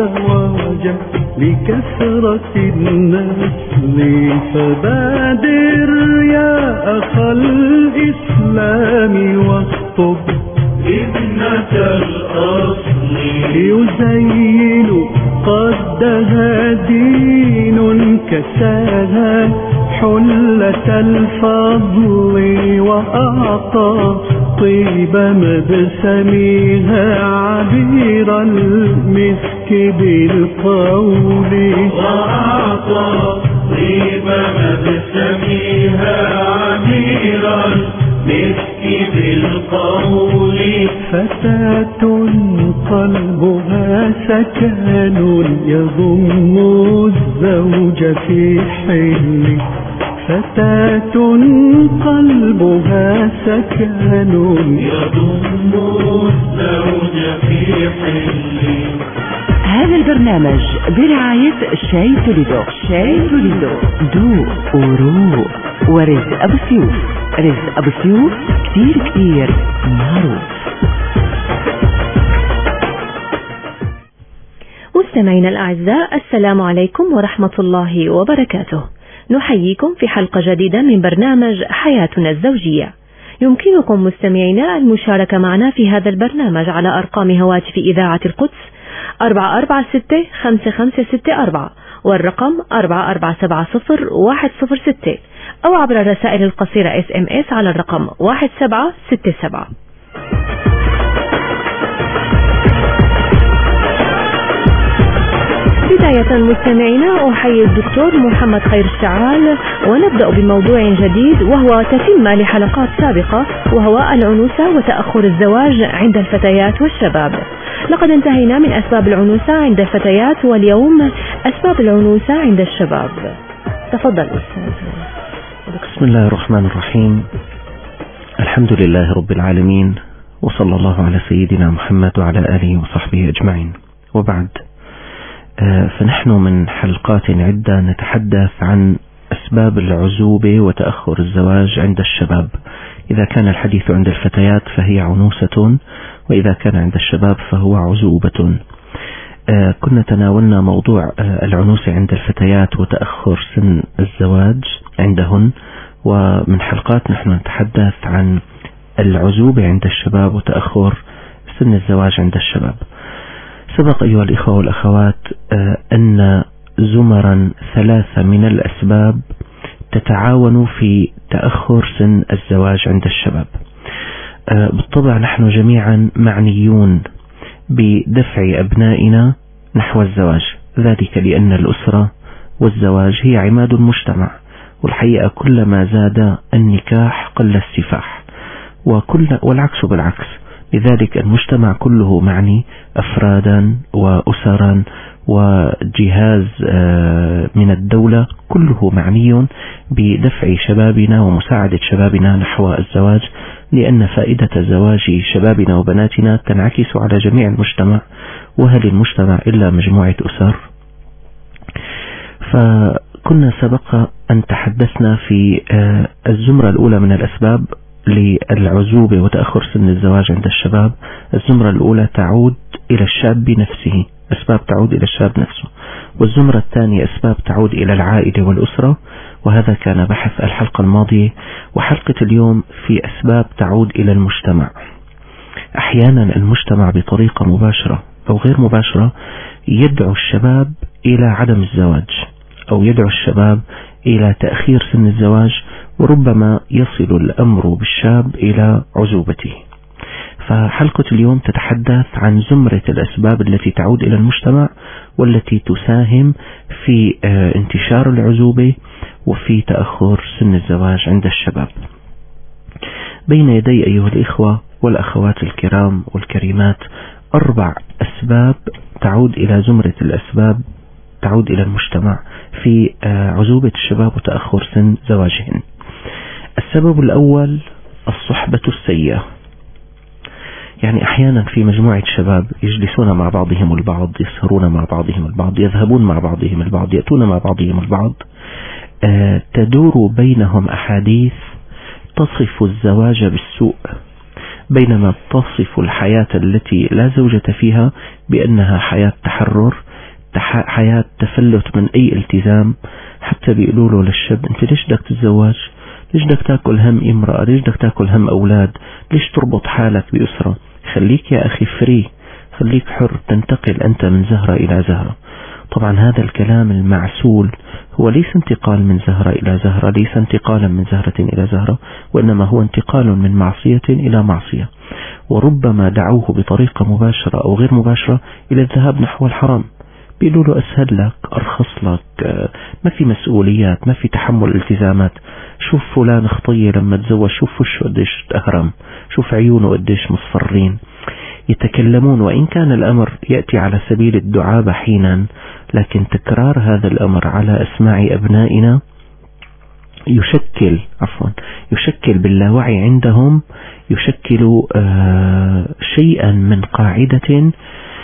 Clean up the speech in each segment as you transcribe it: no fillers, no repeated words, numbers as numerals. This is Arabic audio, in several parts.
الزواج لكثرة النسل، فبادر يا أخ الإسلام واخطب ابنة الأصل، يزين قدها دين كساها حلة الفضل، وأعطى طيب مبسمها عبير المسك بالقول، وأعطى طيب مبسمها عبير المسك بالقول. فتاة قلبها سكن يضم الزوج في حل، فتاة قلبها سكن يضم الزوج في حل. هذا البرنامج برعاية شاي توليدو. شاي توليدو دوق وروق. ورزق أبو سيوف. رزق أبو سيوف كتير معروف. مستمعينا الأعزاء، السلام عليكم ورحمة الله وبركاته. نحييكم في حلقة جديدة من برنامج حياتنا الزوجية. يمكنكم مستمعينا المشاركة معنا في هذا البرنامج على أرقام هواتف إذاعة القدس 446-5564 والرقم 4470-106، أو عبر الرسائل القصيرة SMS على الرقم 1767. بداية مستمعينا أحيي الدكتور محمد خير الشعال، ونبدأ بموضوع جديد وهو تتمة لحلقات سابقة، وهو العنوسة وتأخر الزواج عند الفتيات والشباب. لقد انتهينا من أسباب العنوسة عند الفتيات، واليوم أسباب العنوسة عند الشباب. تفضل أستاذ. بسم الله الرحمن الرحيم. الحمد لله رب العالمين، وصلى الله على سيدنا محمد وعلى آله وصحبه أجمعين، وبعد. فنحن من حلقات عدة نتحدث عن أسباب العزوبة وتأخر الزواج عند الشباب. إذا كان الحديث عند الفتيات فهي عنوسة، وإذا كان عند الشباب فهو عزوبة. كنا تناولنا موضوع العنوسة عند الفتيات وتأخر سن الزواج عندهن، ومن حلقات نحن نتحدث عن العزوبة عند الشباب وتأخر سن الزواج عند الشباب. سبق أيها الإخوة والأخوات أن زمرا 3 من الأسباب تتعاون في تأخر سن الزواج عند الشباب. بالطبع نحن جميعا معنيون بدفع أبنائنا نحو الزواج، ذلك لأن الأسرة والزواج هي عماد المجتمع، والحقيقة كلما زاد النكاح قل السفاح، والعكس بالعكس. لذلك المجتمع كله معني، أفرادا وأسرا وجهاز من الدولة كله معني بدفع شبابنا ومساعدة شبابنا نحو الزواج، لأن فائدة زواج شبابنا وبناتنا تنعكس على جميع المجتمع، وهل المجتمع إلا مجموعة أسر؟ فكنا سبق أن تحدثنا في الزمرة الأولى من الأسباب للعزوبة وتأخر سن الزواج عند الشباب. الزمرة الأولى تعود إلى الشاب نفسه، أسباب تعود إلى الشاب نفسه. والزمرة الثانية أسباب تعود إلى العائلة والأسرة، وهذا كان بحث الحلقة الماضية. وحلقة اليوم في أسباب تعود إلى المجتمع. أحيانا المجتمع بطريقة مباشرة أو غير مباشرة يدعو الشباب إلى عدم الزواج، أو يدعو الشباب إلى تأخير سن الزواج، وربما يصل الأمر بالشاب إلى عزوبته. فحلقة اليوم تتحدث عن زمرة الأسباب التي تعود إلى المجتمع، والتي تساهم في انتشار العزوبة وفي تأخر سن الزواج عند الشباب. بين يدي أيها الإخوة والأخوات الكرام والكريمات 4 أسباب تعود إلى زمرة الأسباب تعود إلى المجتمع في عزوبة الشباب وتأخر سن زواجهن. السبب الأول الصحبة السيئة. يعني أحيانا في مجموعة شباب يجلسون مع بعضهم البعض، يسهرون مع بعضهم البعض، يذهبون مع بعضهم البعض، يأتون مع بعضهم البعض، تدور بينهم أحاديث تصف الزواج بالسوء، بينما تصف الحياة التي لا زوجة فيها بأنها حياة تحرر، حياة تفلت من أي التزام. حتى بيقولوا له للشاب أنت ليش بدك تتزوج؟ ليش بدك تاكل هم امرأة؟ ليش بدك تاكل هم أولاد؟ ليش تربط حالك بأسرة؟ خليك يا أخي فري، خليك حر، تنتقل أنت من زهرة إلى زهرة. طبعا هذا الكلام المعسول هو ليس انتقال من زهرة إلى زهرة، ليس انتقالا من زهرة إلى زهرة، وإنما هو انتقال من معصية إلى معصية، وربما دعوه بطريقة مباشرة أو غير مباشرة إلى الذهاب نحو الحرام. بيقولوا له أسهل لك، أرخص لك، ما في مسؤوليات، ما في تحمل التزامات. شوف فلان خطية لما تزوج، شوف وشه قديش تهرم، شوف عيونه قديش مصفرين. يتكلمون، وإن كان الأمر يأتي على سبيل الدعابة حينا، لكن تكرار هذا الأمر على أسماع أبنائنا يشكل باللاوعي عندهم، يشكل شيئا من قاعدة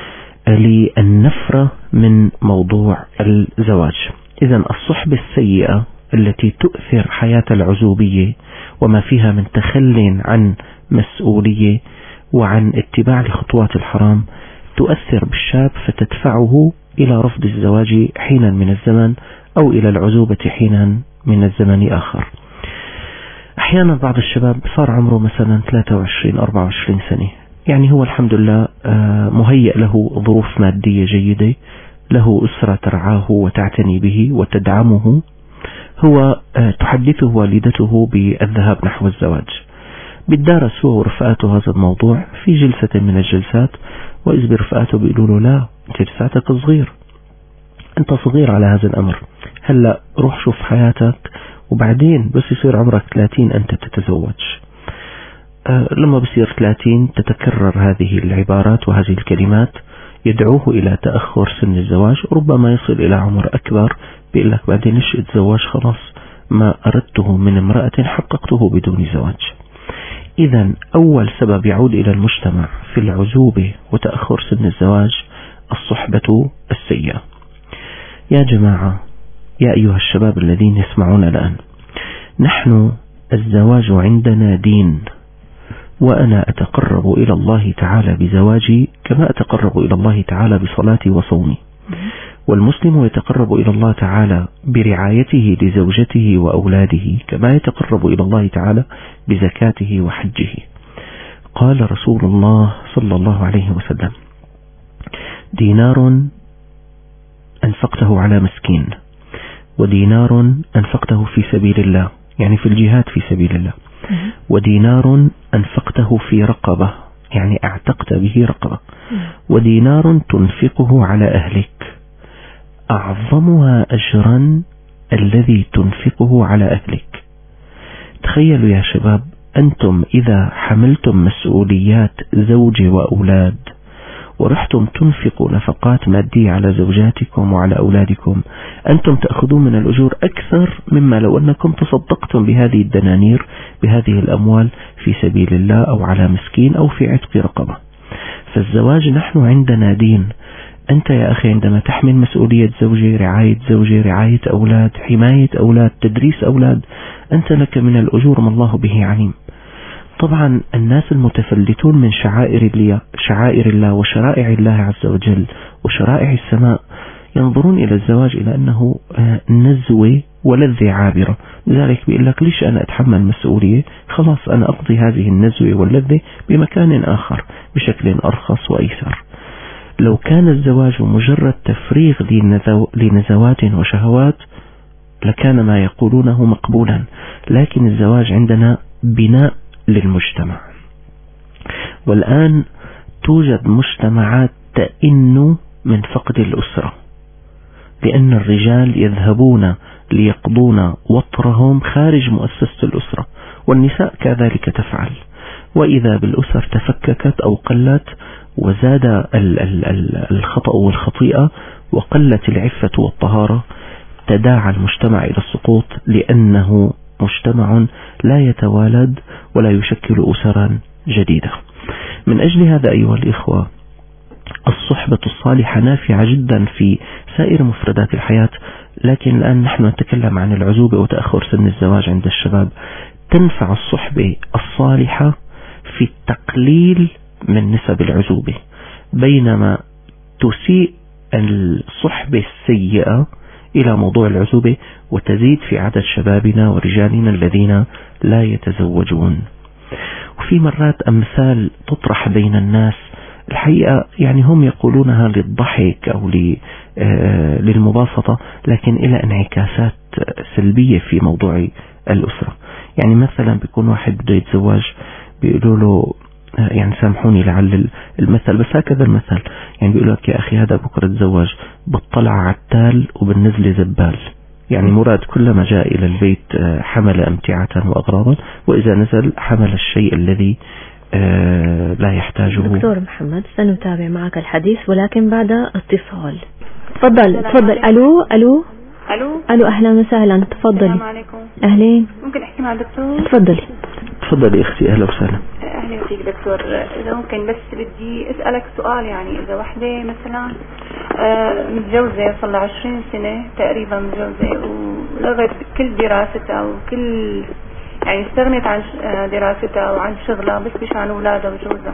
للنفرة من موضوع الزواج. إذن الصحبة السيئة التي تؤثر حياة العزوبية وما فيها من تخل عن مسؤولية وعن اتباع لخطوات الحرام تؤثر بالشاب، فتدفعه إلى رفض الزواج حينا من الزمن أو إلى العزوبة حينا من الزمن آخر. أحيانا بعض الشباب صار عمره مثلا 23-24 سنة، يعني هو الحمد لله مهيأ له ظروف مادية جيدة، له أسرة ترعاه وتعتني به وتدعمه، هو تحدثه والدته بالذهاب نحو الزواج. بالدارس هو ورفقاته هذا الموضوع في جلسة من الجلسات، وإذ برفقاته بيقولوا له لا، أنت لساتك صغير، أنت صغير على هذا الأمر، هلأ روح شوف حياتك وبعدين بس يصير عمرك 30 أنت تتزوج. لما بصير 30 تتكرر هذه العبارات وهذه الكلمات، يدعوه إلى تأخر سن الزواج، ربما يصل إلى عمر أكبر بيقول لك بعدين ليش اتزوج، خلاص ما أردته من امرأة حققته بدون زواج. إذن أول سبب يعود إلى المجتمع في العزوبة وتأخر سن الزواج الصحبة السيئة. يا جماعة، يا أيها الشباب الذين يسمعون الآن، نحن الزواج عندنا دين، وأنا أتقرب إلى الله تعالى بزواجي كما أتقرب إلى الله تعالى بصلاتي وصومي، والمسلم يتقرب إلى الله تعالى برعايته لزوجته وأولاده كما يتقرب إلى الله تعالى بزكاته وحجه. قال رسول الله صلى الله عليه وسلم: دينار أنفقته على مسكين، ودينار أنفقته في سبيل الله، يعني في الجهاد في سبيل الله، ودينار أنفقته في رقبة، يعني اعتقت به رقبة، ودينار تنفقه على أهلك، أعظمها أجرا الذي تنفقه على أهلك. تخيلوا يا شباب، أنتم إذا حملتم مسؤوليات زوج وأولاد ورحتم تنفقوا نفقات مادية على زوجاتكم وعلى أولادكم، أنتم تأخذون من الأجور أكثر مما لو أنكم تصدقتم بهذه الدنانير، بهذه الأموال في سبيل الله أو على مسكين أو في عتق رقبة. فالزواج نحن عندنا دين. أنت يا أخي عندما تحمل مسؤولية زوجة، رعاية زوجة، رعاية أولاد، حماية أولاد، تدريس أولاد، أنت لك من الأجور ما الله به عليم. طبعا الناس المتفلتون من شعائر الله وشرائع الله عز وجل وشرائع السماء ينظرون إلى الزواج إلى أنه نزوة ولذة عابرة، لذلك بيقول لك ليش أنا أتحمل مسؤولية، خلاص أنا أقضي هذه النزوة واللذة بمكان آخر بشكل أرخص وأيسر. لو كان الزواج مجرد تفريغ لنزوات وشهوات لكان ما يقولونه مقبولا، لكن الزواج عندنا بناء للمجتمع. والآن توجد مجتمعات تئن من فقد الأسرة، لأن الرجال يذهبون ليقضون وطرهم خارج مؤسسة الأسرة، والنساء كذلك تفعل، وإذا بالأسر تفككت أو قلت وزاد الخطأ والخطيئة وقلت العفة والطهارة، تداعى المجتمع إلى السقوط، لأنه مجتمع لا يتوالد ولا يشكل أسرا جديدة. من أجل هذا أيها الإخوة، الصحبة الصالحة نافعة جدا في سائر مفردات الحياة، لكن الآن نحن نتكلم عن العزوبة وتأخر سن الزواج عند الشباب. تنفع الصحبة الصالحة في التقليل من نسب العزوبة، بينما تسيء الصحبة السيئة إلى موضوع العزوبة، وتزيد في عدد شبابنا ورجالنا الذين لا يتزوجون. وفي مرات أمثال تطرح بين الناس الحقيقة يعني هم يقولونها للضحك أو للمباسطة، لكن إلى انعكاسات سلبية في موضوع الأسرة. يعني مثلا بيكون واحد بده يتزوج بيقولوا له، يعني سامحوني لعل المثل، بس هكذا المثل، يعني بيقول لك يا أخي هذا بكرة تزوج بالطلع عتال وبالنزل زبال. يعني مراد كلما جاء إلى البيت حمل أمتعة وأغراضا، وإذا نزل حمل الشيء الذي لا يحتاجه. دكتور محمد سنتابع معك الحديث ولكن بعد اتصال. تفضل. ألو أهلا وسهلا، تفضلي. السلام عليكم. أهلين. ممكن أحكي مع الدكتور؟ تفضلي أختي، أهلا وسهلا. أهلا فيك دكتور. إذا ممكن بس بدي أسألك سؤال. يعني إذا وحدة مثلا متجوزة صار لها 20 سنة تقريبا متجوزة، ولغت كل دراستها وكل يعني استغنت عن دراستها وعن شغلها بس مشان أولادها وجوزها.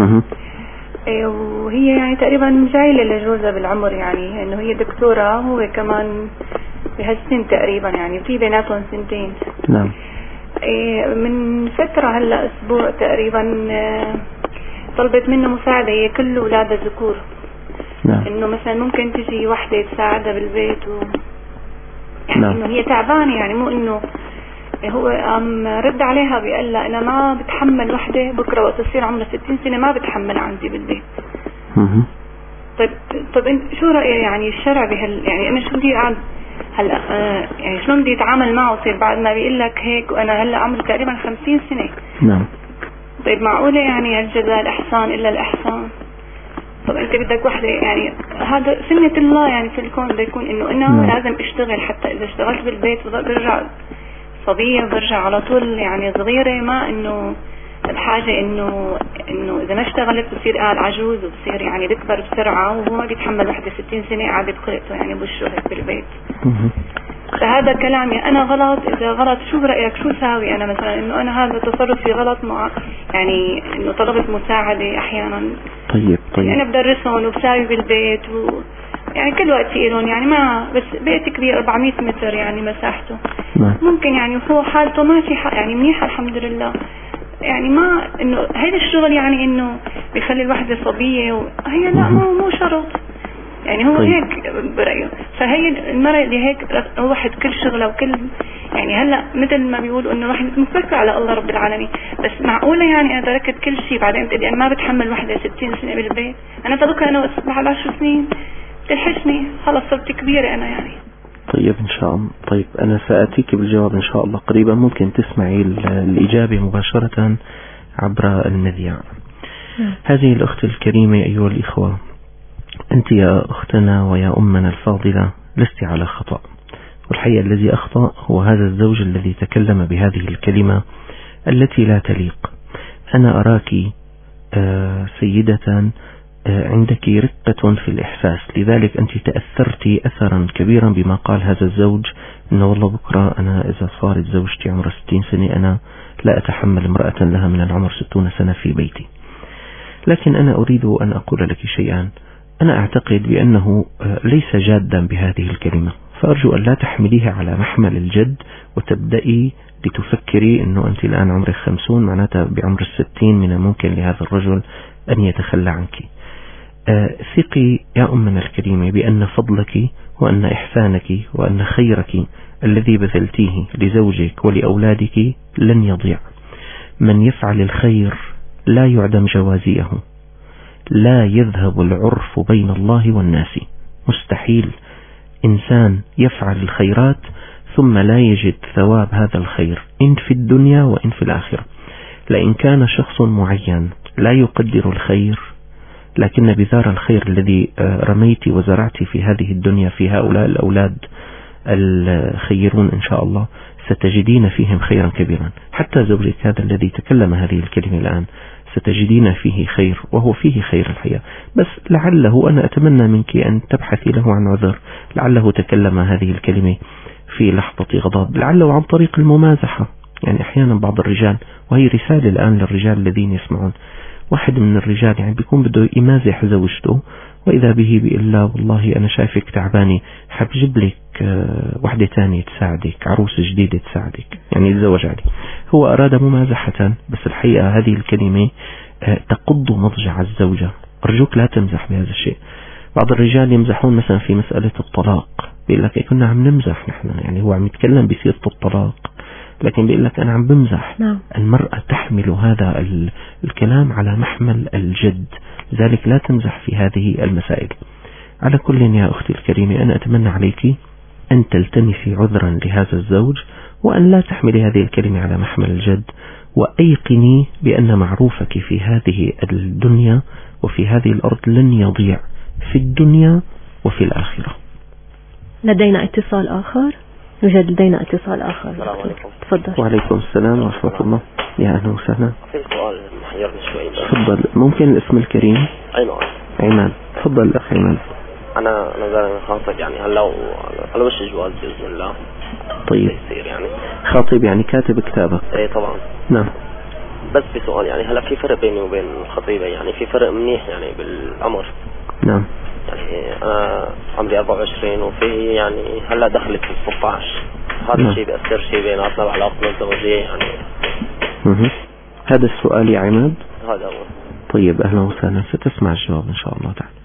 وهي يعني تقريبا جايلة لجوزها بالعمر، يعني إنه هي دكتورة وهو كمان بهالسن تقريبا، يعني في بيناتهم سنتين. نعم. من فترة هلا أسبوع تقريبا طلبت منه مساعدة، هي كل أولادها ذكور. نعم. إنه مثلا ممكن تجي وحدة تساعدها بالبيت يعني نعم. إنه هي تعبانة، يعني مو إنه هو رد عليها بيقول لها أنا ما بتحمل وحدة بكرة وقت تصير عمرها 60 سنة ما بتحمل عندي بالبيت. طيب انت شو رأيك يعني الشرع يعني انا شو بدي اقعد هلا يعني شلون بدي اتعامل معه يصير بعد ما بيقول لك هيك وانا هلا عمري تقريبا 50 سنة؟ نعم. طيب معقولة يعني الجزاء الإحسان إلا الإحسان؟ طب انت بدك وحدة، يعني هذا سنة الله يعني في الكون بده يكون انه انا لازم اشتغل، حتى اذا اشتغلت بالبيت برجع صبية وبرجع على طول يعني صغيرة، ما انه بحاجة انه اذا ما اشتغلت بصير قاعد عجوز وبصير يعني بكبر بسرعة وهو ما بيتحمل وحدة 60 سنة قاعدة بخلقته يعني بوشه هيك بالبيت. فهذا كلامي انا غلط؟ اذا غلط شو برأيك شو ساوي انا مثلا؟ انه انا هذا تصرفي غلط مع يعني انه طلبت مساعدة احيانا. طيب يعني انا بدرسهم وبساوي بالبيت يعني كل وقت لهم، يعني ما بس بيت كبير 400 متر يعني مساحته. ممكن يعني هو حالته ماشي يعني منيحة الحمد لله، يعني ما انه هذا الشغل يعني انه بيخلي الوحدة صبية هي لا مو شرط يعني هو هيك برأيه. فهي المرأة اللي هيك واحد كل شغله وكل يعني هلا مثل ما بيقولوا انه واحد متوكل على الله رب العالمين، بس معقولة يعني انا تركت كل شيء بعدين بتقولي انا ما بتحمل وحدة 60 سنة بالبيت؟ انا فضلت انا بعد 10 سنين تلحشني خلص صرت كبيرة انا يعني. طيب إن شاء الله. طيب أنا سأتيك بالجواب إن شاء الله قريبا، ممكن تسمعي الإجابة مباشرة عبر المذياع. هذه الأخت الكريمة أيها الإخوة، أنت يا أختنا ويا أمنا الفاضلة لست على خطأ، والحقيقة الذي أخطأ هو هذا الزوج الذي تكلم بهذه الكلمة التي لا تليق. أنا أراك سيدة عندك رقة في الإحساس، لذلك أنت تأثرت أثرا كبيرا بما قال هذا الزوج، إنه والله بكرة أنا إذا صارت زوجتي عمر 60 سنة أنا لا أتحمل امرأة لها من العمر 60 سنة في بيتي. لكن أنا أريد أن أقول لك شيئا. أنا أعتقد بأنه ليس جادا بهذه الكلمة، فأرجو أن لا تحمليها على محمل الجد وتبدأي لتفكري أنه أنت الآن عمرك 50 معناتها بعمر 60 من الممكن لهذا الرجل أن يتخلى عنك. ثقي يا أمنا الكريمة بأن فضلك وأن إحسانك وأن خيرك الذي بذلتيه لزوجك ولأولادك لن يضيع. من يفعل الخير لا يعدم جوازيه، لا يذهب العرف بين الله والناس. مستحيل إنسان يفعل الخيرات ثم لا يجد ثواب هذا الخير إن في الدنيا وإن في الآخرة. لئن كان شخص معين لا يقدر الخير، لكن بذار الخير الذي رميت وزرعت في هذه الدنيا في هؤلاء الأولاد الخيرون إن شاء الله ستجدين فيهم خيرا كبيرا. حتى زوجك هذا الذي تكلم هذه الكلمة الآن ستجدين فيه خير، وهو فيه خير الحياة. بس لعله أنا أتمنى منك أن تبحثي له عن عذر، لعله تكلم هذه الكلمة في لحظة غضب، لعله عن طريق الممازحة. يعني أحيانا بعض الرجال، وهي رسالة الآن للرجال الذين يسمعون، واحد من الرجال يعني بيكون بده يمازح زوجته، وإذا به بيقول لا والله أنا شايفك تعباني، حاب جيب لك واحدة تانية تساعدك، عروسة جديدة تساعدك، يعني يتزوج عليه. هو أراد ممازحة، بس الحقيقة هذه الكلمة تقض مضجع الزوجة. أرجوك لا تمزح بهذا الشيء. بعض الرجال يمزحون مثلا في مسألة الطلاق، بيقول لك كنا عم نمزح نحن، يعني هو عم يتكلم بسيرة الطلاق لكن بيقول لك أنا عم بمزح. المرأة تحمل هذا الكلام على محمل الجد، لذلك لا تمزح في هذه المسائل. على كل يا أختي الكريمة، أنا أتمنى عليك أن تلتمسي عذرا لهذا الزوج، وأن لا تحملي هذه الكلمة على محمل الجد، وأيقني بأن معروفك في هذه الدنيا وفي هذه الأرض لن يضيع في الدنيا وفي الآخرة. لدينا اتصال آخر. يوجد لدينا اتصال آخر. السلام عليكم. تفضل. وعليكم السلام ورحمة الله. يا أهلا وسهلا. في سؤال محيرني شوي. تفضل. ممكن الاسم الكريم؟ عماد. تفضل الأخ عماد. أنا خاطب، يعني هلا على وش الجواز بإذن الله. طيب. يصير يعني خاطب يعني كاتب كتابة. إيه طبعا. نعم. بس في سؤال، يعني هلا في فرق بيني وبين الخطيبة، يعني في فرق منيح يعني بالعمر. نعم. يعني أنا عمري 24 وفي يعني هلا دخلت في 16. هذا الشيء بيأثر شيء بيناتنا بعلاقتنا الزوجية يعني. هذا السؤال يا عماد. هذا هو. طيب أهلا وسهلا، ستسمع الجواب إن شاء الله تعالى.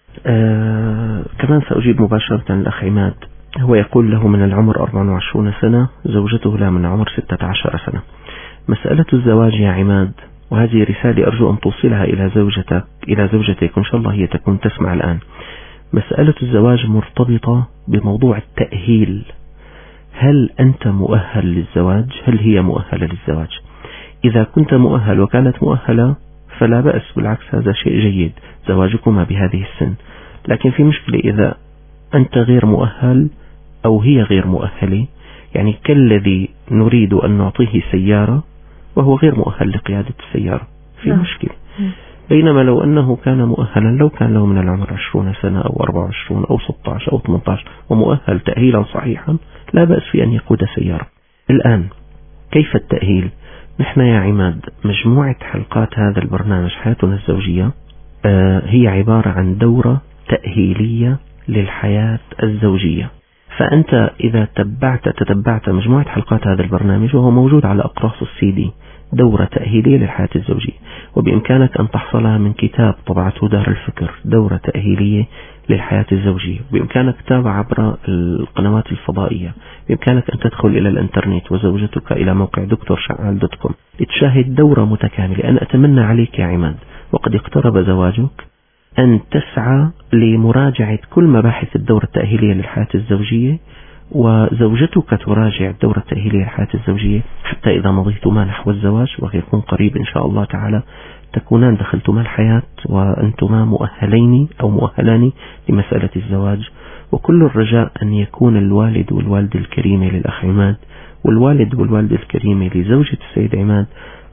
كمان سأجيب مباشرة الأخ عماد. هو يقول له من العمر 24 سنة، زوجته لا من عمر 16 سنة. مسألة الزواج يا عماد، وهذه رسالة أرجو أن توصلها إلى زوجتك إن شاء الله هي تكون تسمع الآن. مسألة الزواج مرتبطة بموضوع التأهيل. هل أنت مؤهل للزواج؟ هل هي مؤهلة للزواج؟ إذا كنت مؤهل وكانت مؤهلة فلا بأس، بالعكس هذا شيء جيد زواجكما بهذه السن. لكن في مشكلة إذا أنت غير مؤهل أو هي غير مؤهلة، يعني كالذي نريد أن نعطيه سيارة وهو غير مؤهل لقيادة السيارة، في مشكلة. بينما لو أنه كان مؤهلا، لو كان له من العمر 20 سنة أو 24 أو 16 أو 18 ومؤهل تأهيلا صحيحا، لا بأس في أن يقود سيارة. الآن كيف التأهيل؟ نحن يا عماد مجموعة حلقات هذا البرنامج حياتنا الزوجية هي عبارة عن دورة تأهيلية للحياة الزوجية. فأنت إذا تتبعت مجموعة حلقات هذا البرنامج، وهو موجود على أقراص الCD، دورة تأهيلية للحياة الزوجية، وبإمكانك أن تحصلها من كتاب طبعته دار الفكر، دورة تأهيلية للحياة الزوجية. بإمكانك تتابع عبر القنوات الفضائية، بإمكانك أن تدخل إلى الإنترنت وزوجتك إلى موقع دكتورشعال.com لتشاهد دورة متكاملة. أنا أتمنى عليك يا عماد، وقد اقترب زواجك، أن تسعى لمراجعة كل مباحث الدورة التأهيلية للحياة الزوجية، وزوجتك تراجع الدورة التأهيلية للحياة الزوجية، حتى إذا مضيتما نحو الزواج، ويكون قريب إن شاء الله تعالى، تكونان دخلتما الحياة وأنتما مؤهلين أو مؤهلان لمسألة الزواج. وكل الرجاء أن يكون الوالد والوالدة الكريمة للأخ عماد والوالد والوالدة الكريمة لزوجة السيد عماد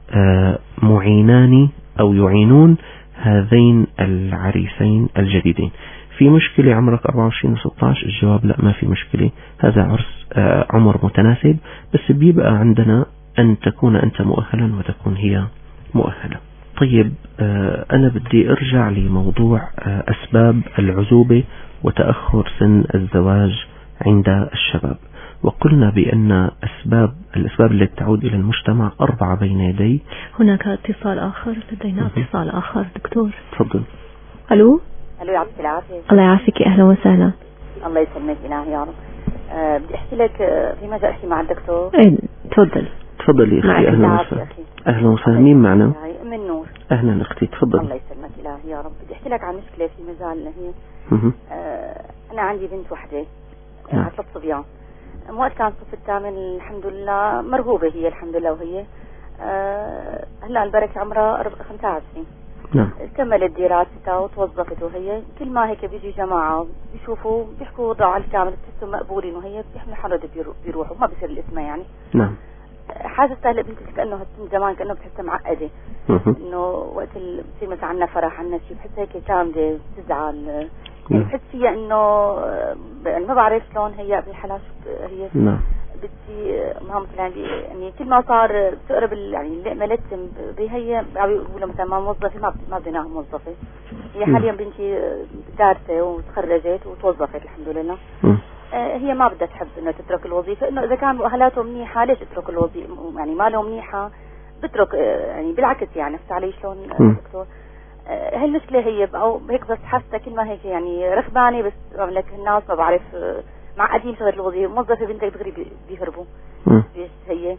معينان أو يعينون هذين العريسين الجديدين. في مشكلة عمرك 24 و16؟ الجواب لا، ما في مشكلة، هذا عرس عمر متناسب، بس بيبقى عندنا أن تكون أنت مؤهلا وتكون هي مؤهلة. طيب أنا بدي أرجع لموضوع أسباب العزوبة وتأخر سن الزواج عند الشباب. وقلنا بأن الأسباب التي تعود إلى المجتمع 4 بين يدي. هناك اتصال آخر، لدينا اتصال آخر دكتور. تفضل. ألو. يعطيك العافية. الله يعافيك، أهلا وسهلا. الله يسلمك إلهي يا رب. بدي أحكي لك في مجال أحكي مع الدكتور. تفضل. تفضلي أختي. أهلا وسهلا. أهلا وسهلا. مين معنا؟ من نور. أهلا أختي، تفضلي. الله يسلمك إلهي يا رب. بدي أحكي لك عن مشكلة في مجال هي. أنا عندي بنت وحدة، 3 صبيان. وقت كان الصف الثامن الحمد لله مرغوبة هي الحمد لله، وهي هلا البركة عمرها 25. نعم. كملت دراستها وتوظفت، وهي كل ما هيك بيجي جماعة بيشوفوا بيحكوا وضعها الكامل، بتحسوا مقبولين، وهي بيحملوا حالهم بيروحوا، ما بيصير الاسم يعني. نعم. حاسة هلا بنتي كأنه زمان كأنه بتحسها معقدة، إنه وقت بتصير مثلا عنا فرح عنا شيء بحسها هيك جامدة، بتزعل، بحس فيها إنه ما بعرف شلون هي بحالها هي. نعم. بدي ما مثلا يعني كل ما صار بتقرب يعني اللقمه لتم بهي بيقولوا مثلا ما موظفه ما بدناها موظفه. هي حاليا بنتي دارسه وتخرجت وتوظفت الحمد لله. هي ما بدها تحب انه تترك الوظيفه، انه اذا كان مؤهلاته منيحه ليش اترك الوظيفه؟ يعني ما له منيحه بترك، يعني بالعكس يعني فهمت علي شلون دكتور؟ هالمشكله هي او هيك بس حاسه كل ما هيك يعني رخبانه، بس لك الناس ما بعرف معقدين شغله الوظيفه، موظفه بنتك دغري بيهربوا. ليش هي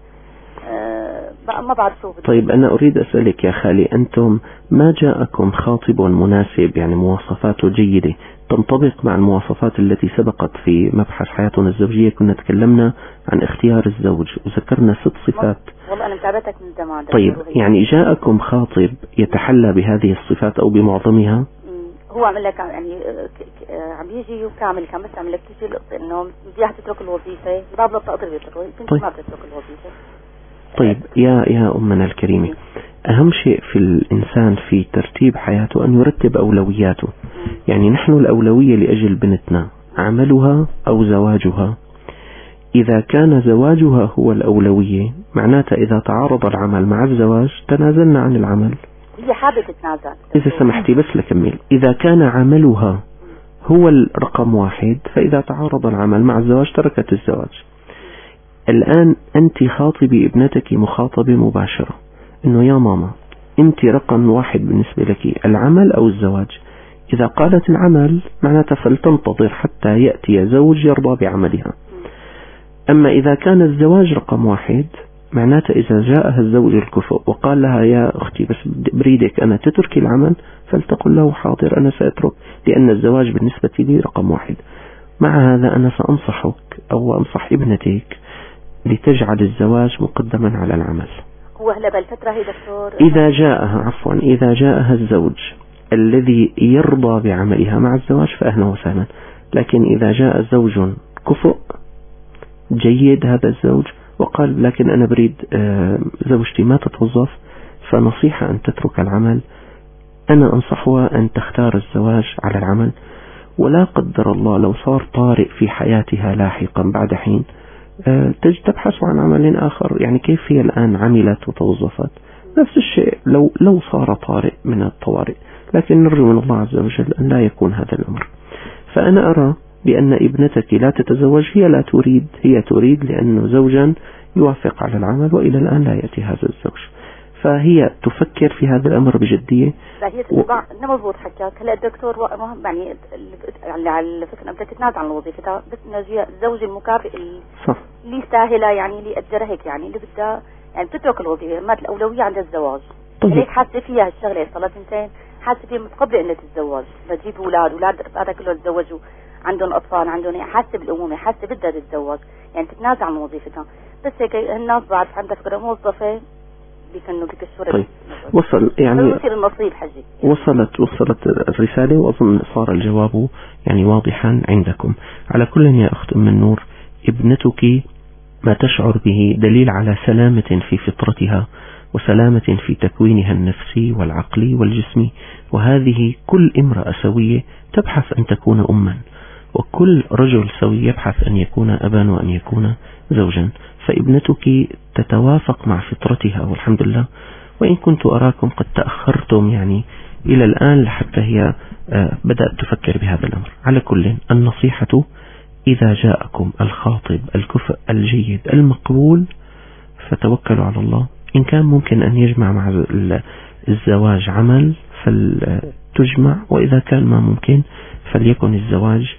ما بعرف شو بدي. طيب أنا أريد أسألك يا خالي، أنتم ما جاءكم خاطب مناسب يعني مواصفاته جيدة تنطبق مع المواصفات التي سبقت في مبحث حياتنا الزوجية؟ كنا تكلمنا عن اختيار الزوج وذكرنا 6 صفات. والله أنا متابعتك من زمان. طيب يعني جاءكم خاطب يتحلى بهذه الصفات أو بمعظمها؟ هو عمل لك يعني عم يجي وكامل كان بس عمل لك تيجي انه بدها تترك الوظيفه، باب لا تقدر تترك، كنت ما بتترك الوظيفه. طيب يا أمنا الكريمة، أهم شيء في الإنسان في ترتيب حياته أن يرتب أولوياته. يعني نحن الأولوية لأجل بنتنا عملها أو زواجها. إذا كان زواجها هو الأولوية معناته إذا تعارض العمل مع الزواج تنازلنا عن العمل. هي حابة تتنازل. إذا سمحتي بس لكمل. إذا كان عملها هو الرقم 1 فإذا تعارض العمل مع الزواج تركت الزواج. الآن أنت خاطبي ابنتك مخاطبة مباشرة إنه يا ماما أنت رقم 1 بالنسبة لك العمل أو الزواج. إذا قالت العمل معناته فلتنتظر حتى يأتي زوج يرضى بعملها. أما إذا كان الزواج رقم 1 معناته إذا جاءها الزوج الكفؤ وقال لها يا أختي بس بريدك أنا تتركي العمل، فلتقل له حاضر أنا سأترك، لأن الزواج بالنسبة لي رقم 1. مع هذا أنا سأنصحك أو أنصح ابنتك لتجعل الزواج مقدما على العمل. هو هلا بالفترة هي دكتور إذا جاءها الزوج الذي يرضى بعملها مع الزواج فأهلا وسهلا. لكن إذا جاء زوج كفؤ جيد هذا الزوج وقال لكن أنا بريد زوجتي ما تتوظف، فنصيحة أن تترك العمل. أنا أنصحها أن تختار الزواج على العمل، ولا قدر الله لو صار طارئ في حياتها لاحقا بعد حين تبحث عن عمل آخر. يعني كيف هي الآن عملت وتوظفت نفس الشيء لو صار طارئ من الطوارئ، لكن نرجو من الله عز وجل أن لا يكون هذا الأمر. فأنا أرى بأن ابنتك لا تتزوج، هي تريد لأنه زوجا يوافق على العمل، وإلى الآن لا يأتي هذا الزوج، فهي تفكر في هذا الأمر بجدية. هي مضبوط حكاك. هلا الدكتور مهم يعني على فكرة أنت تتنازل عن وظيفتها، بس إنه الزوج المكافئ اللي يستاهلها، يعني اللي يقدرها هيك، يعني اللي بدها يعني تترك الوظيفة، ما الأولوية عند الزواج. هيك حاسة فيها هالشغلة صار 2 حاسة فيها متقبلة إنها تتزوج، بتجيب أولاد هذا كله تتزوجوا عندهم أطفال عندهم، حاسة بالأمومة، حاسة بدها تتزوج، يعني تتنازل عن وظيفتها. بس هيك الناس بعرف عندها فكرة موظفة بيكنوا بكسور. طيب وصل يعني النصيب حجي. وصلت الرسالة، وأظن صار الجواب يعني واضحا عندكم. على كل يا أخت أم النور، ابنتك ما تشعر به دليل على سلامة في فطرتها وسلامة في تكوينها النفسي والعقلي والجسمي، وهذه كل امرأة سوية تبحث أن تكون أما، وكل رجل سوي يبحث أن يكون أبا وأن يكون زوجا. فابنتك تتوافق مع فطرتها والحمد لله، وإن كنت أراكم قد تأخرتم يعني إلى الآن لحتى هي بدأت تفكر بهذا الأمر. على كل النصيحة إذا جاءكم الخاطب الكفء الجيد المقبول فتوكلوا على الله. إن كان ممكن أن يجمع مع الزواج عمل فلتجمع، وإذا كان ما ممكن فليكن الزواج،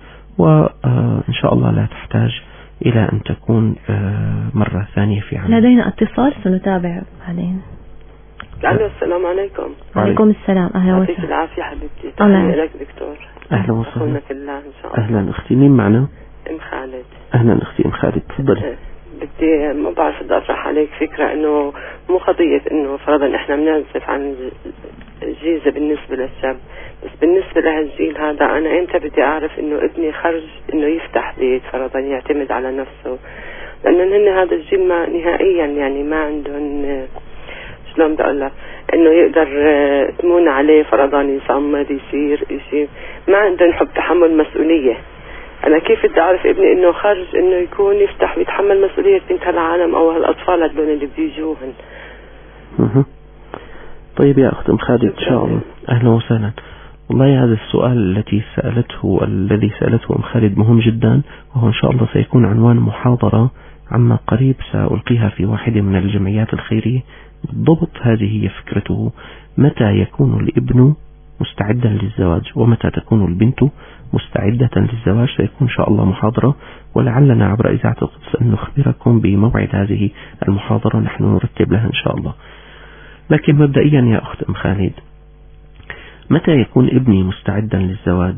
وإن شاء الله لا تحتاج إلى أن تكون مرة ثانية في عمل. لدينا اتصال سنتابع بعدين. السلام عليكم. وعليكم السلام. أهلا وسهلا. يعطيك العافية حبيبتي. تحية لك دكتور. أهلا وسهلا. أخونا في الله إن شاء الله. أهلا أختي، مين معنا؟ أم خالد. أهلا أختي أم خالد، تفضلي. بدي ما بعرف بدي أطرح عليك فكرة إنه مو قضية إنه فرضا إحنا بننزف عن الجيزة بالنسبة للشاب، بس بالنسبة لهالجيل هذا أنا إمتى بدي أعرف إنه ابني خرج إنه يفتح بيت فرضا يعتمد على نفسه، لأنه هن هذا الجيل ما نهائيا يعني ما عندهم شلون بدي أقول لك إنه يقدر تمون عليه فرضا يصمد يصير إشي، ما عندهم حب تحمل مسؤولية. أنا كيف بدي أعرف ابني إنه خارج إنه يكون يفتح ويتحمل مسؤولية بنت هالعالم أو هالأطفال هدول اللي بيجوهن. طيب يا أخت أم خالد إن شاء الله، أهلا وسهلا. والله هذا السؤال الذي سألته أم خالد مهم جدا، وهو إن شاء الله سيكون عنوان محاضرة عما قريب سألقيها في واحدة من الجمعيات الخيرية. بالضبط هذه هي فكرته: متى يكون الابن مستعدا للزواج ومتى تكون البنت مستعدة للزواج. سيكون إن شاء الله محاضرة، ولعلنا عبر إذاعة القدس أن نخبركم بموعد هذه المحاضرة، نحن نرتب لها إن شاء الله. لكن مبدئيا يا أخت أم خالد، متى يكون ابني مستعدا للزواج؟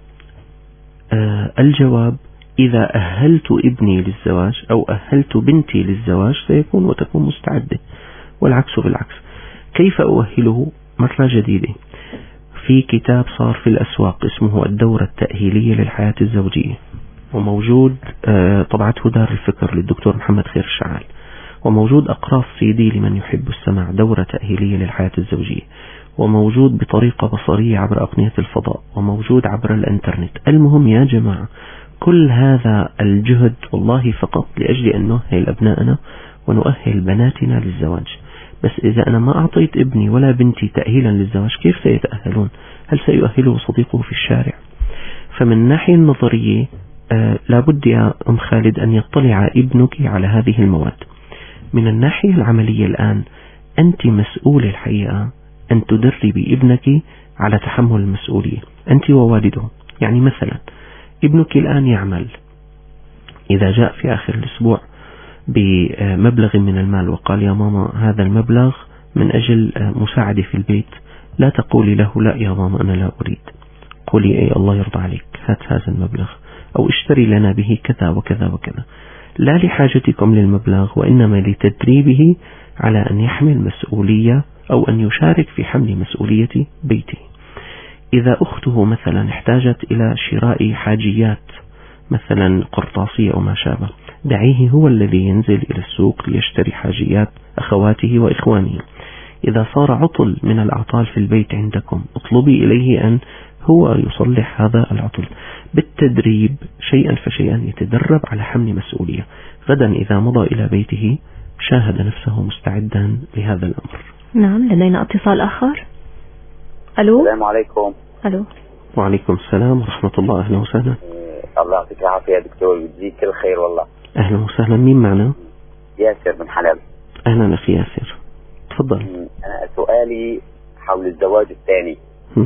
الجواب: إذا أهلت ابني للزواج أو أهلت بنتي للزواج سيكون وتكون مستعدة، والعكس بالعكس. كيف أؤهله؟ مرة جديدة، في كتاب صار في الأسواق اسمه الدورة التأهيلية للحياة الزوجية، وموجود طبعته دار الفكر للدكتور محمد خير الشعال، وموجود أقراص CD لمن يحب السماع، دورة تأهيلية للحياة الزوجية، وموجود بطريقة بصرية عبر أقنية الفضاء، وموجود عبر الإنترنت. المهم يا جماعة، كل هذا الجهد والله فقط لأجل أن نؤهل أبنائنا ونؤهل بناتنا للزواج. بس إذا أنا ما أعطيت ابني ولا بنتي تأهيلا للزواج كيف سيتأهلون؟ هل سيؤهله صديقه في الشارع؟ فمن الناحية النظرية لابد يا أم خالد أن يطلع ابنك على هذه المواد. من الناحية العملية الآن أنت مسؤول الحقيقة أن تدربي ابنك على تحمل المسؤولية، أنت ووالده. يعني مثلا ابنك الآن يعمل، إذا جاء في آخر الأسبوع بمبلغ من المال وقال: يا ماما هذا المبلغ من أجل مساعدة في البيت، لا تقولي له: لا يا ماما أنا لا أريد. قولي: أي الله يرضى عليك، هات هذا المبلغ، أو اشتري لنا به كذا وكذا وكذا، لا لحاجتكم للمبلغ وإنما لتدريبه على أن يحمل مسؤولية أو أن يشارك في حمل مسؤولية بيته. إذا أخته مثلا احتاجت إلى شراء حاجيات مثلا قرطاسية أو ما شابه، دعيه هو الذي ينزل إلى السوق ليشتري حاجيات أخواته وإخوانه. إذا صار عطل من الأعطال في البيت عندكم، اطلبي إليه أن هو يصلح هذا العطل. بالتدريب شيئا فشيئا يتدرب على حمل مسؤولية. غدا إذا مضى إلى بيته شاهد نفسه مستعدا لهذا الأمر. نعم، لدينا اتصال آخر. ألو. السلام عليكم. ألو. وعليكم السلام ورحمة الله. أهلا وسهلا. الله يعطيك العافية يا دكتور، يجزيك كل خير والله. أهلا وسهلا. مين معنا؟ ياسر من حلب. أهلا أخي ياسر، تفضل. أنا سؤالي حول الزواج الثاني.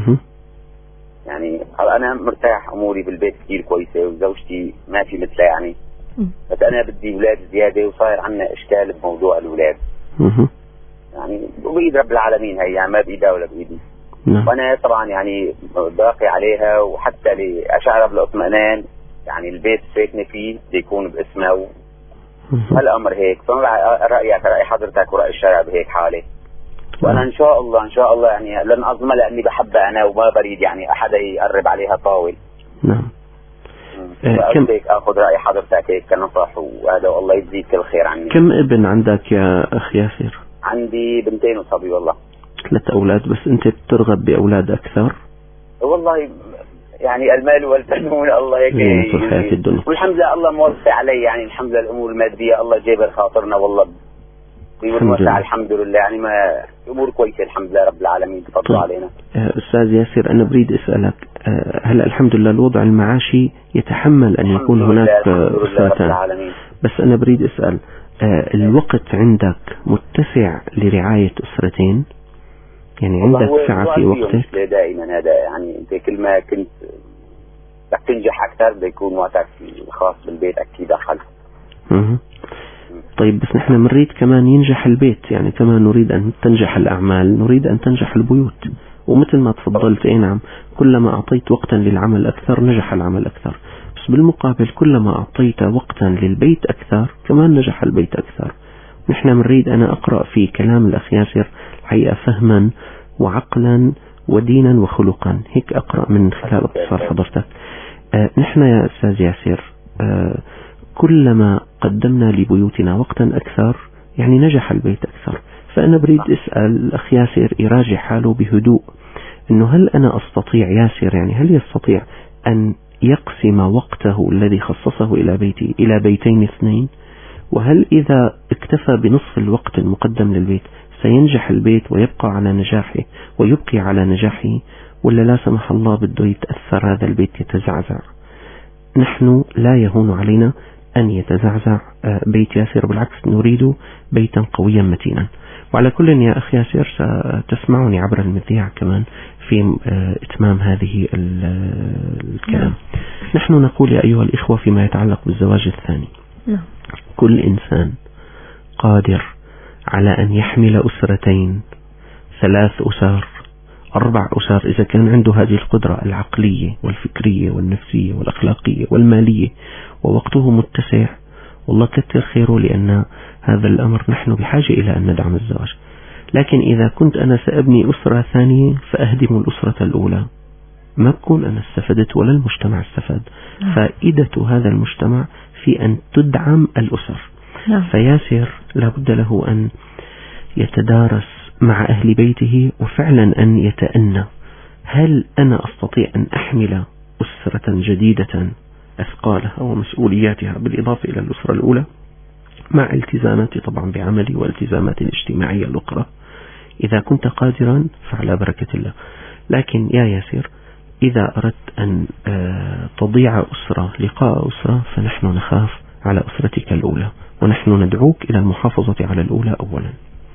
يعني أنا مرتاح، أموري بالبيت كتير كويسة وزوجتي ما في مثلها يعني، بس أنا بدي أولاد زيادة وصاير عنا إشكال بموضوع الأولاد. يعني بإيد رب العالمين هي، يعني ما بإيدها ولا بإيدي. وأنا طبعا يعني باقي عليها، وحتى لأشعر بالاطمئنان يعني البيت ساكنة فيه بده يكون باسمها هالأمر هيك. رأيك رأي حضرتك ورأي الشارع بهيك حالة. وأنا إن شاء الله يعني لن أظلمها لأني بحبها أنا وما بريد يعني أحدا يقرب عليها طاول. نعم. كم هيك أخذ رأي حضرتك هيك كنصح، وهذا والله يجزيك كل خير عني. كم ابن عندك يا أخي ياسر؟ عندي بنتين وصبي والله. 3 أولاد. بس أنت بترغب بأولاد أكثر؟ والله يعني المال والبنون الله هيك يعني والحمد لله الله موسع علي، يعني الحمد لله الأمور المادية الله جايبها خاطرنا والله بوسع الحمد لله، يعني ما أمور كويسة الحمد لله رب العالمين تفضلوا علينا. أستاذ ياسر، أنا بريد أسألك، هل الحمد لله الوضع المعاشي يتحمل أن يكون هناك أسرتان؟ بس أنا بريد أسأل، الوقت عندك متسع لرعاية أسرتين؟ يعني عندك سعة في وقتك؟ دائما هذا يعني أنت كل ما كنت بدك تنجح أكثر بده يكون وقتك الخاص بالبيت أكيد أقل. طيب بس نحن نريد كمان ينجح البيت، يعني كمان نريد أن تنجح الأعمال، نريد أن تنجح البيوت. ومثل ما تفضلت نعم، كلما أعطيت وقتا للعمل أكثر نجح العمل أكثر، بس بالمقابل كلما أعطيت وقتا للبيت أكثر كمان نجح البيت أكثر. نحن نريد، أنا أقرأ في كلام الأخ ياسر الحقيقة فهما وعقلا ودينا وخلقا، هيك أقرأ من خلال اتصال حضرتك. نحن يا أستاذ ياسر كلما قدمنا لبيوتنا وقتا أكثر يعني نجح البيت أكثر. فأنا بريد أسأل الأخ ياسر يراجع حاله بهدوء، إنه هل أنا أستطيع ياسر، يعني هل يستطيع أن يقسم وقته الذي خصصه إلى بيتين اثنين؟ وهل إذا اكتفى بنصف الوقت المقدم للبيت سينجح البيت ويبقى على نجاحه ويبقي على نجاحه، ولا لا سمح الله بده يتأثر هذا البيت يتزعزع؟ نحن لا يهون علينا أن يتزعزع بيت ياسر، بالعكس نريد بيتا قويا متينا. وعلى كل يا أخي ياسر ستسمعني عبر المذياع كمان في إتمام هذه الكلام. نحن نقول يا أيها الإخوة فيما يتعلق بالزواج الثاني، كل إنسان قادر على أن يحمل أسرتين، 3 أسر، 4 أسر، إذا كان عنده هذه القدرة العقلية والفكرية والنفسية والأخلاقية والمالية ووقته متسع، والله كتر خيره، لأن هذا الأمر نحن بحاجة إلى أن ندعم الزواج. لكن إذا كنت أنا سأبني أسرة ثانية فأهدم الأسرة الأولى، ما بكون أنا استفدت ولا المجتمع استفاد. فائدة هذا المجتمع في أن تدعم الأسر. فياسر لابد له أن يتدارس مع أهل بيته وفعلا أن يتأنى، هل أنا أستطيع أن أحمل أسرة جديدة أثقالها ومسؤولياتها بالإضافة إلى الأسرة الأولى مع التزاماتي طبعا بعملي والتزاماتي الاجتماعية الأخرى؟ إذا كنت قادرا فعلى بركة الله. لكن يا ياسر، إذا أردت أن تضيع أسرة لقاء أسرة فنحن نخاف على أسرتك الأولى، ونحن ندعوك إلى المحافظة على الأولى أولا.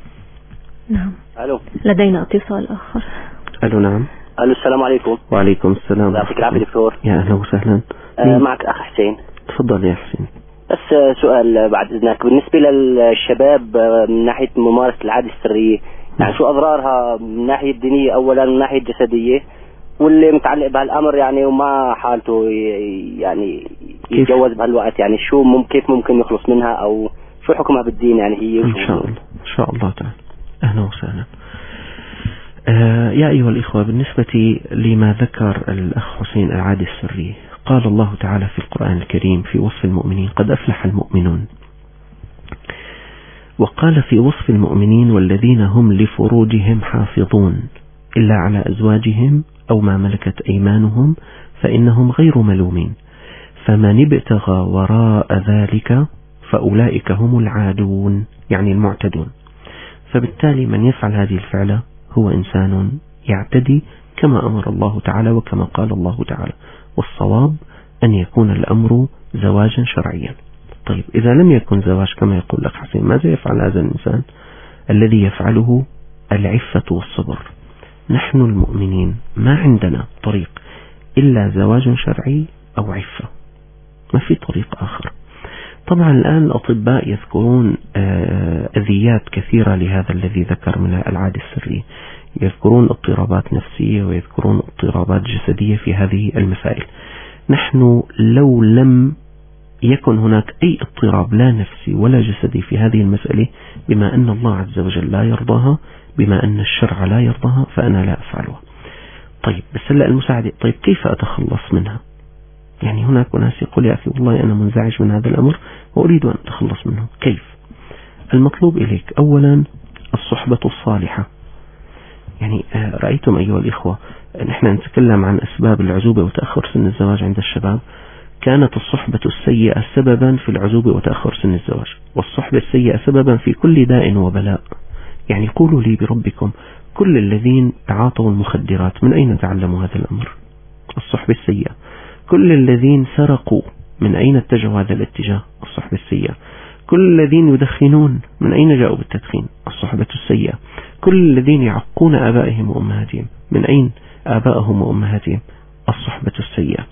نعم. ألو، لدينا اتصال آخر. ألو. نعم. ألو، السلام عليكم. وعليكم السلام. يعطيك العافية دكتور. يا أهلا وسهلا. معك أخ حسين. تفضل يا حسين. بس سؤال بعد إذنك، بالنسبة للشباب من ناحية ممارسة العادة السرية، يعني شو أضرارها من ناحية دينية أولا، من ناحية جسدية، واللي متعلق بهالأمر يعني وما حالته يعني يتجوز بهالوقت، يعني شو كيف ممكن يخلص منها، أو شو حكمها بالدين يعني هي؟ إن شاء الله إن شاء الله تعالى. أهلا وسهلا. يا أيها الإخوة، بالنسبة لما ذكر الأخ حسين العادة السرية، قال الله تعالى في القرآن الكريم في وصف المؤمنين: قد أفلح المؤمنون. وقال في وصف المؤمنين: والذين هم لفروجهم حافظون إلا على أزواجهم أو ما ملكت أيمانهم فإنهم غير ملومين، فمن ابتغى وراء ذلك فأولئك هم العادون، يعني المعتدون. فبالتالي من يفعل هذه الفعلة هو إنسان يعتدي كما أمر الله تعالى وكما قال الله تعالى، والصواب أن يكون الأمر زواجا شرعيا. طيب، إذا لم يكن زواج كما يقول لك حسين، ماذا يفعل هذا الإنسان؟ الذي يفعله العفة والصبر. نحن المؤمنين ما عندنا طريق إلا زواج شرعي أو عفة، ما في طريق آخر. طبعا الآن الأطباء يذكرون أذيات كثيرة لهذا الذي ذكر من العادة السرية، يذكرون اضطرابات نفسية ويذكرون اضطرابات جسدية في هذه المسائل. نحن لو لم يكن هناك أي اضطراب لا نفسي ولا جسدي في هذه المسألة، بما أن الله عز وجل لا يرضاها، بما أن الشرع لا يرضاها، فأنا لا أفعلها. طيب، بس هلأ المساعدة، طيب كيف أتخلص منها؟ يعني هناك ناس يقول: يا أخي والله أنا منزعج من هذا الأمر وأريد أن أتخلص منه. كيف؟ المطلوب إليك أولا الصحبة الصالحة. يعني رأيتم أيها الإخوة، نحن نتكلم عن أسباب العزوبة وتأخر سن الزواج عند الشباب. كانت الصحبة السيئة سببا في العزوبة وتأخر سن الزواج، والصحبة السيئة سببا في كل داء وبلاء. يعني قولوا لي بربكم، كل الذين تعاطوا المخدرات من أين تعلموا هذا الأمر؟ الصحبة السيئة. كل الذين سرقوا من أين اتجهوا هذا الاتجاه؟ الصحبة السيئة. كل الذين يدخنون من أين جاءوا بالتدخين؟ الصحبة السيئة. كل الذين يعقون آبائهم وأمهاتهم من أين آبائهم وأمهاتهم؟ الصحبة السيئة.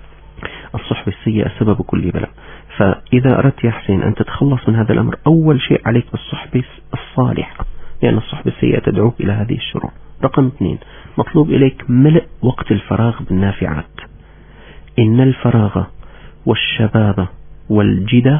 الصحبة السيئة سبب كل بلاء. فإذا أردت يا حسين أن تتخلص من هذا الأمر، أول شيء عليك بالصحبة الصالحة، لأن الصحبة السيئة تدعوك إلى هذه الشرور. رقم 2، مطلوب إليك ملء وقت الفراغ بالنافعات. إن الفراغ والشباب والجدة،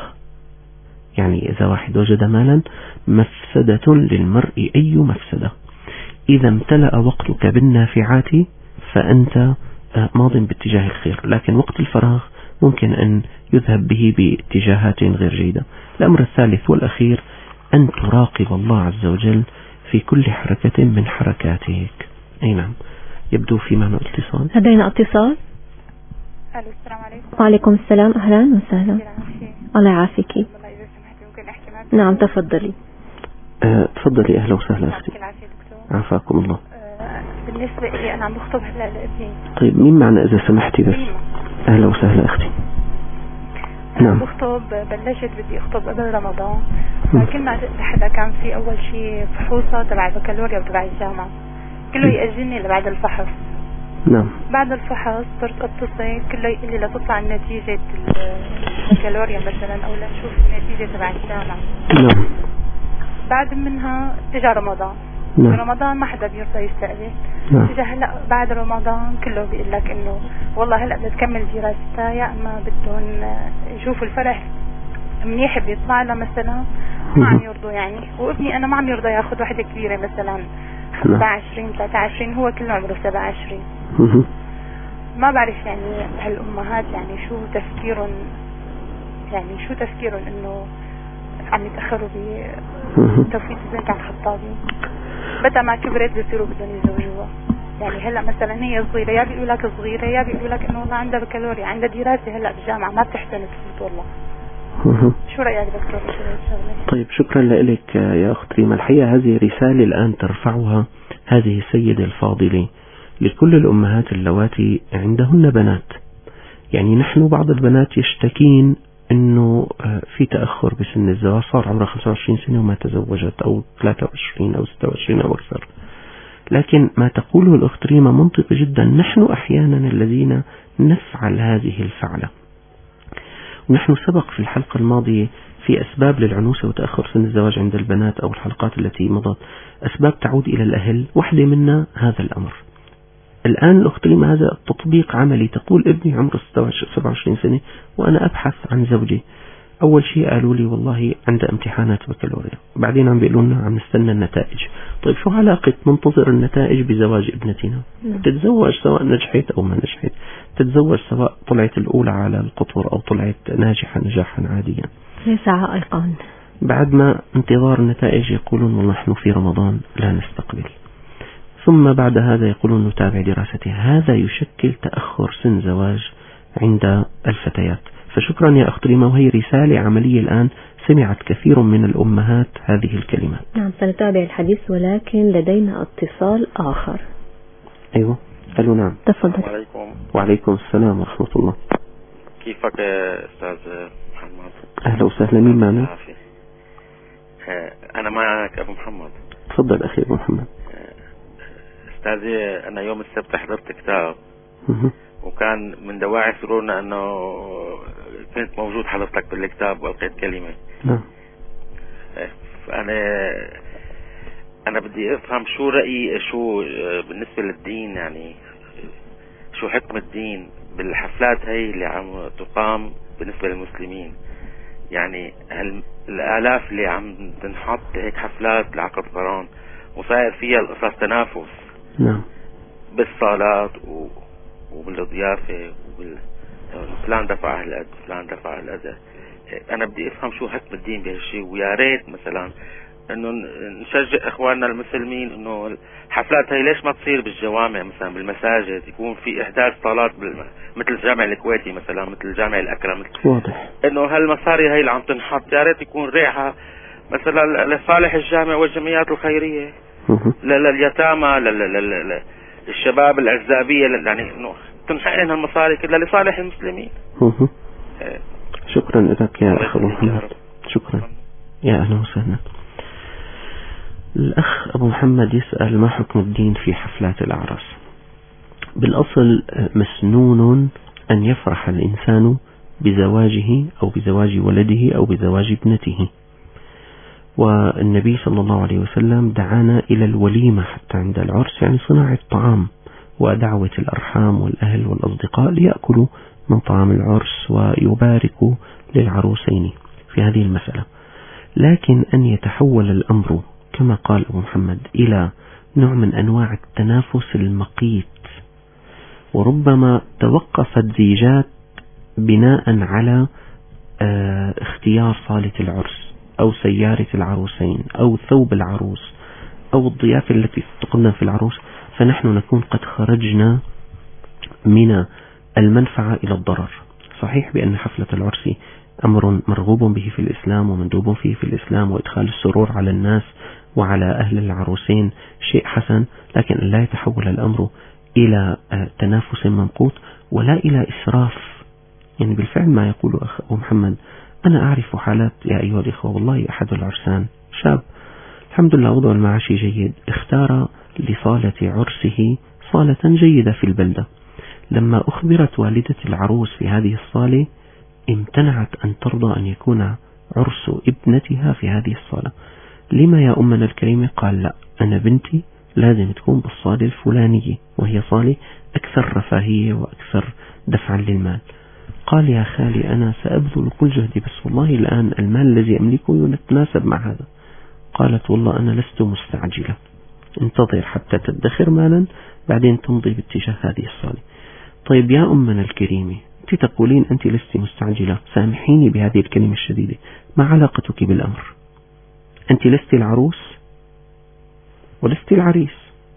يعني إذا واحد وجد مالا، مفسدة للمرء أي مفسدة. إذا امتلأ وقتك بالنافعات فأنت ماض باتجاه الخير، لكن وقت الفراغ ممكن أن يذهب به باتجاهات غير جيدة. الأمر الثالث والأخير أن تراقب الله عز وجل في كل حركة من حركاتك. أي نعم. يبدو في معنا اتصال. لدينا اتصال. السلام عليكم. وعليكم السلام، أهلا وسهلا. الله يعافيك. نعم تفضلي. تفضلي. أهلا وسهلا أختي. عافاكم الله. بالنسبة لي أنا عم بخطب هلا لابني. طيب مين معنا إذا سمحتي بس؟ أهلا وسهلا أختي. نعم. بخطب بلشت بدي أخطب قبل رمضان، لكن ما حدا كان في أول شيء فحوصة تبع البكالوريا وتبع الجامعة، كله يأجلني لبعد الفحص. نعم. بعد الفحص صرت اتصل كله يقول لي لتطلع نتيجة البكالوريا مثلا أو لنشوف النتيجة تبع الجامعة. نعم. بعد منها اجى رمضان. نعم. رمضان ما حدا بيرضى يستقبل. نعم. اجى هلا بعد رمضان كله بيقول لك انه والله هلا بدها تكمل دراستها، يا اما بدهم يشوفوا الفرح منيح بيطلع لها مثلا، ما عم يرضوا يعني. وابني انا ما عم يرضى ياخذ وحده كبيره مثلا 25 23، هو كله عمره 27. ما بعرف يعني هالامهات يعني شو تفكيرهم، يعني شو تفكيرهم انه عم يتاخروا بتوفيق البنت عن خطابي، بدل ما كبرت بصيروا بدهم يزوجوها. يعني هلا مثلا هي صغيره، يا بيقولوا لك صغيره يا بيقولوا لك انه والله عندها بكالوريا، عندها دراسه هلا بالجامعه ما بتحسن تفوت والله. شو رايك دكتور بشو هالشغله؟ طيب شكرا لك يا اخت ريما. الحقيقه هذه رساله الان ترفعها هذه السيده الفاضله لكل الامهات اللواتي عندهن بنات. يعني نحن بعض البنات يشتكين انه في تاخر بسن الزواج، صار عمرها 25 سنه وما تزوجت، او 23 او 26 او اكثر. لكن ما تقوله الاخت ريما منطقي جدا. نحن احيانا الذين نفعل هذه الفعله. ونحن سبق في الحلقة الماضية في أسباب للعنوسة وتأخر سن الزواج عند البنات، أو الحلقات التي مضت، أسباب تعود إلى الأهل، واحدة منا هذا الأمر. الآن الأخت ريما هذا تطبيق عملي، تقول ابني عمره 27 سنة وأنا أبحث عن زوجي. أول شيء قالوا لي والله عنده امتحانات بكالوريا، بعدين عم بيقولوا لنا عم نستنى النتائج. طيب شو علاقة ننتظر النتائج بزواج ابنتنا؟ تتزوج سواء نجحت أو ما نجحت، تتزوج سواء طلعت الأولى على القطر أو طلعت ناجحة نجاحا عاديا، ليس عائقا. بعد ما انتظار النتائج يقولون والله نحن في رمضان لا نستقبل، ثم بعد هذا يقولون نتابع دراستها. هذا يشكل تأخر سن زواج عند الفتيات. فشكرا يا أخت ريما، وهي رسالة عملية الآن سمعت كثير من الأمهات هذه الكلمات. نعم سنتابع الحديث، ولكن لدينا اتصال آخر. أيوة ألو. نعم تفضل. السلام عليكم. وعليكم السلام ورحمة الله. كيفك يا أستاذ محمد؟ أهلا وسهلا. مين معنا؟ أنا معك أبو محمد. تفضل أخي أبو محمد. أستاذي أنا يوم السبت حضرت كتاب، وكان من دواعي سرورنا أنه كنت موجود حضرتك بالكتاب وألقيت كلمة. نعم. أنا بدي أفهم شو رأيي، شو بالنسبة للدين، يعني شو حكم الدين بالحفلات هاي اللي عم تقام بالنسبة للمسلمين. يعني الآلاف اللي عم تنحط هيك حفلات لعقد قران وصاير فيها القصص تنافس. نعم. بالصالات وبالضيافة فلان دفع هالقد فلان دفع هالقد. أنا بدي أفهم شو حكم الدين بهالشيء، ويا ريت مثلا إنه نشجع إخواننا المسلمين إنه الحفلات هاي ليش ما تصير بالجوامع مثلا بالمساجد، يكون في إحداث صالات مثل الجامع الكويتي مثلا، مثل الجامع الأكرم. واضح إنه هالمصاري هاي اللي عم تنحط يا ريت يكون ريحها مثلا لصالح الجامع والجمعيات الخيرية، لليتامى، للشباب العزابية، يعني إنه تنحق لنا المصاري كلها لصالح المسلمين. شكرا لك يا أخ أبو محمد. شكرا. يا أهلا وسهلا. الأخ أبو محمد يسأل ما حكم الدين في حفلات الأعراس. بالأصل مسنون أن يفرح الإنسان بزواجه أو بزواج ولده أو بزواج ابنته، والنبي صلى الله عليه وسلم دعانا إلى الوليمة حتى عند العرس، يعني صناعة طعام ودعوة الأرحام والأهل والأصدقاء ليأكلوا من طعام العرس ويباركوا للعروسين في هذه المسألة. لكن أن يتحول الأمر كما قال أبو محمد إلى نوع من أنواع التنافس المقيت، وربما توقفت زيجات بناء على اختيار صالة العرس أو سيارة العروسين أو ثوب العروس أو الضيافة التي تقدم في العروس، فنحن نكون قد خرجنا من المنفعة إلى الضرر. صحيح بأن حفلة العرس أمر مرغوب به في الإسلام ومندوب فيه في الإسلام، وإدخال السرور على الناس وعلى أهل العروسين شيء حسن، لكن لا يتحول الأمر إلى تنافس ممقوت ولا إلى إسراف. يعني بالفعل ما يقول أخ أبو محمد، أنا أعرف حالات يا أيها الإخوة، والله أحد العرسان شاب الحمد لله وضع المعاشي جيد، اختار لصالة عرسه صالة جيدة في البلدة. لما أخبرت والدة العروس في هذه الصالة امتنعت أن ترضى أن يكون عرس ابنتها في هذه الصالة. لما يا أمنا الكريمة؟ قال لا، أنا بنتي لازم تكون بالصالة الفلانية، وهي صالة أكثر رفاهية وأكثر دفعا للمال. قال يا خالي أنا سأبذل كل جهدي، بس والله الآن المال الذي أملكه يتناسب مع هذا. قالت والله أنا لست مستعجلة، انتظر حتى تدخر مالا بعدين تمضي باتجاه هذه الصالة. طيب يا أمنا الكريمة، أنت تقولين أنت لست مستعجلة، سامحيني بهذه الكلمة الشديدة، ما علاقتك بالأمر؟ أنت لست العروس ولست العريس،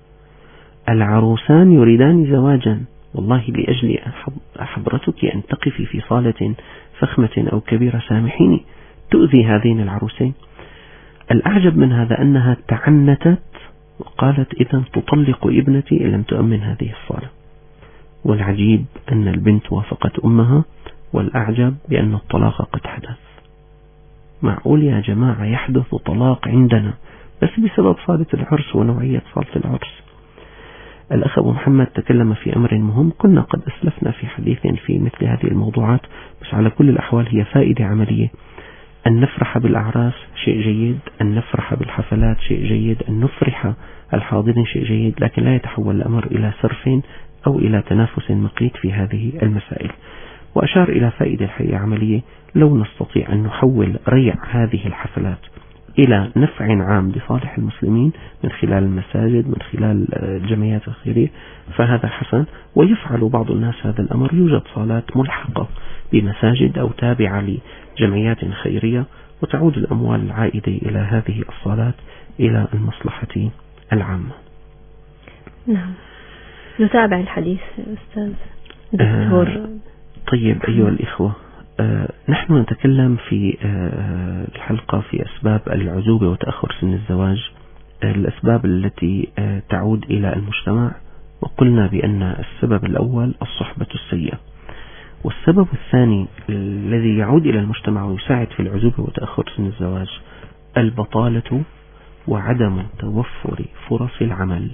العروسان يريدان زواجا، والله لأجل حضرتك أن تقفي في صالة فخمة أو كبيرة سامحيني تؤذي هذين العروسين. الأعجب من هذا أنها تعنتت وقالت إذا تطلق ابنتي إن لم تؤمن هذه الصالة. والعجيب أن البنت وافقت أمها، والأعجب بأن الطلاق قد حدث. معقول يا جماعة يحدث طلاق عندنا بس بسبب صالة العرس ونوعية صالة العرس؟ الأخ أبو محمد تكلم في أمر مهم كنا قد أسلفنا في حديث في مثل هذه الموضوعات، بس على كل الأحوال هي فائدة عملية. أن نفرح بالأعراس شيء جيد، أن نفرح بالحفلات شيء جيد، أن نفرح الحاضرين شيء جيد، لكن لا يتحول الأمر إلى صرف أو إلى تنافس مقيت في هذه المسائل. وأشار إلى فائدة الحقيقة عملية، لو نستطيع أن نحول ريع هذه الحفلات إلى نفع عام لصالح المسلمين من خلال المساجد، من خلال الجمعيات الخيرية، فهذا حسن. ويفعل بعض الناس هذا الأمر، يوجد صالات ملحقة بمساجد أو تابعة لجمعيات خيرية، وتعود الأموال العائدة إلى هذه الصالات إلى المصلحة العامة. نعم، نتابع الحديث أستاذ دكتور. طيب أيها الإخوة، نحن نتكلم في الحلقة في أسباب العزوبة وتأخر سن الزواج، الأسباب التي تعود إلى المجتمع، وقلنا بأن السبب الأول الصحبة السيئة، والسبب الثاني الذي يعود إلى المجتمع ويساعد في العزوبة وتأخر سن الزواج البطالة وعدم توفر فرص العمل.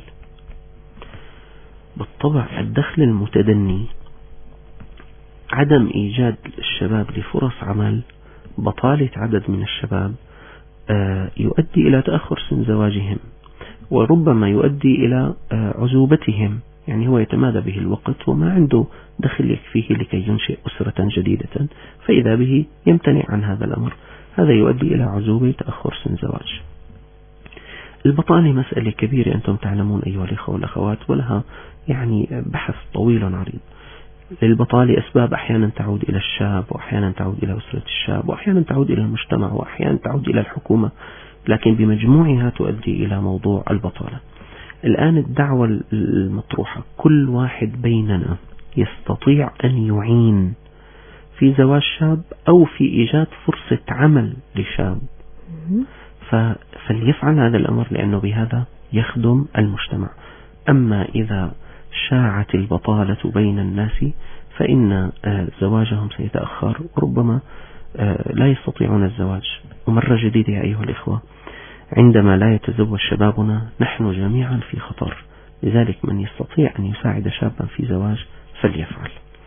بالطبع الدخل المتدني، عدم إيجاد الشباب لفرص عمل، بطالة عدد من الشباب يؤدي إلى تأخر سن زواجهم، وربما يؤدي إلى عزوبتهم. يعني هو يتمادى به الوقت وما عنده دخل يكفيه لكي ينشئ أسرة جديدة، فإذا به يمتنع عن هذا الأمر، هذا يؤدي إلى عزوبة تأخر سن زواج. البطالة مسألة كبيرة أنتم تعلمون أيها الأخوة والأخوات، ولها يعني بحث طويل عريض. للبطالة أسباب أحيانا تعود إلى الشاب، وأحيانا تعود إلى أسرة الشاب، وأحيانا تعود إلى المجتمع، وأحيانا تعود إلى الحكومة، لكن بمجموعها تؤدي إلى موضوع البطالة. الآن الدعوة المطروحة، كل واحد بيننا يستطيع أن يعين في زواج شاب أو في إيجاد فرصة عمل لشاب، فليفعل هذا الأمر، لأنه بهذا يخدم المجتمع. أما إذا شاعت البطالة بين الناس فإن زواجهم سيتأخر، وربما لا يستطيعون الزواج. ومرة جديدة يا أيها الإخوة، عندما لا يتزوج شبابنا نحن جميعا في خطر، لذلك من يستطيع أن يساعد شابا في زواج فليفعل.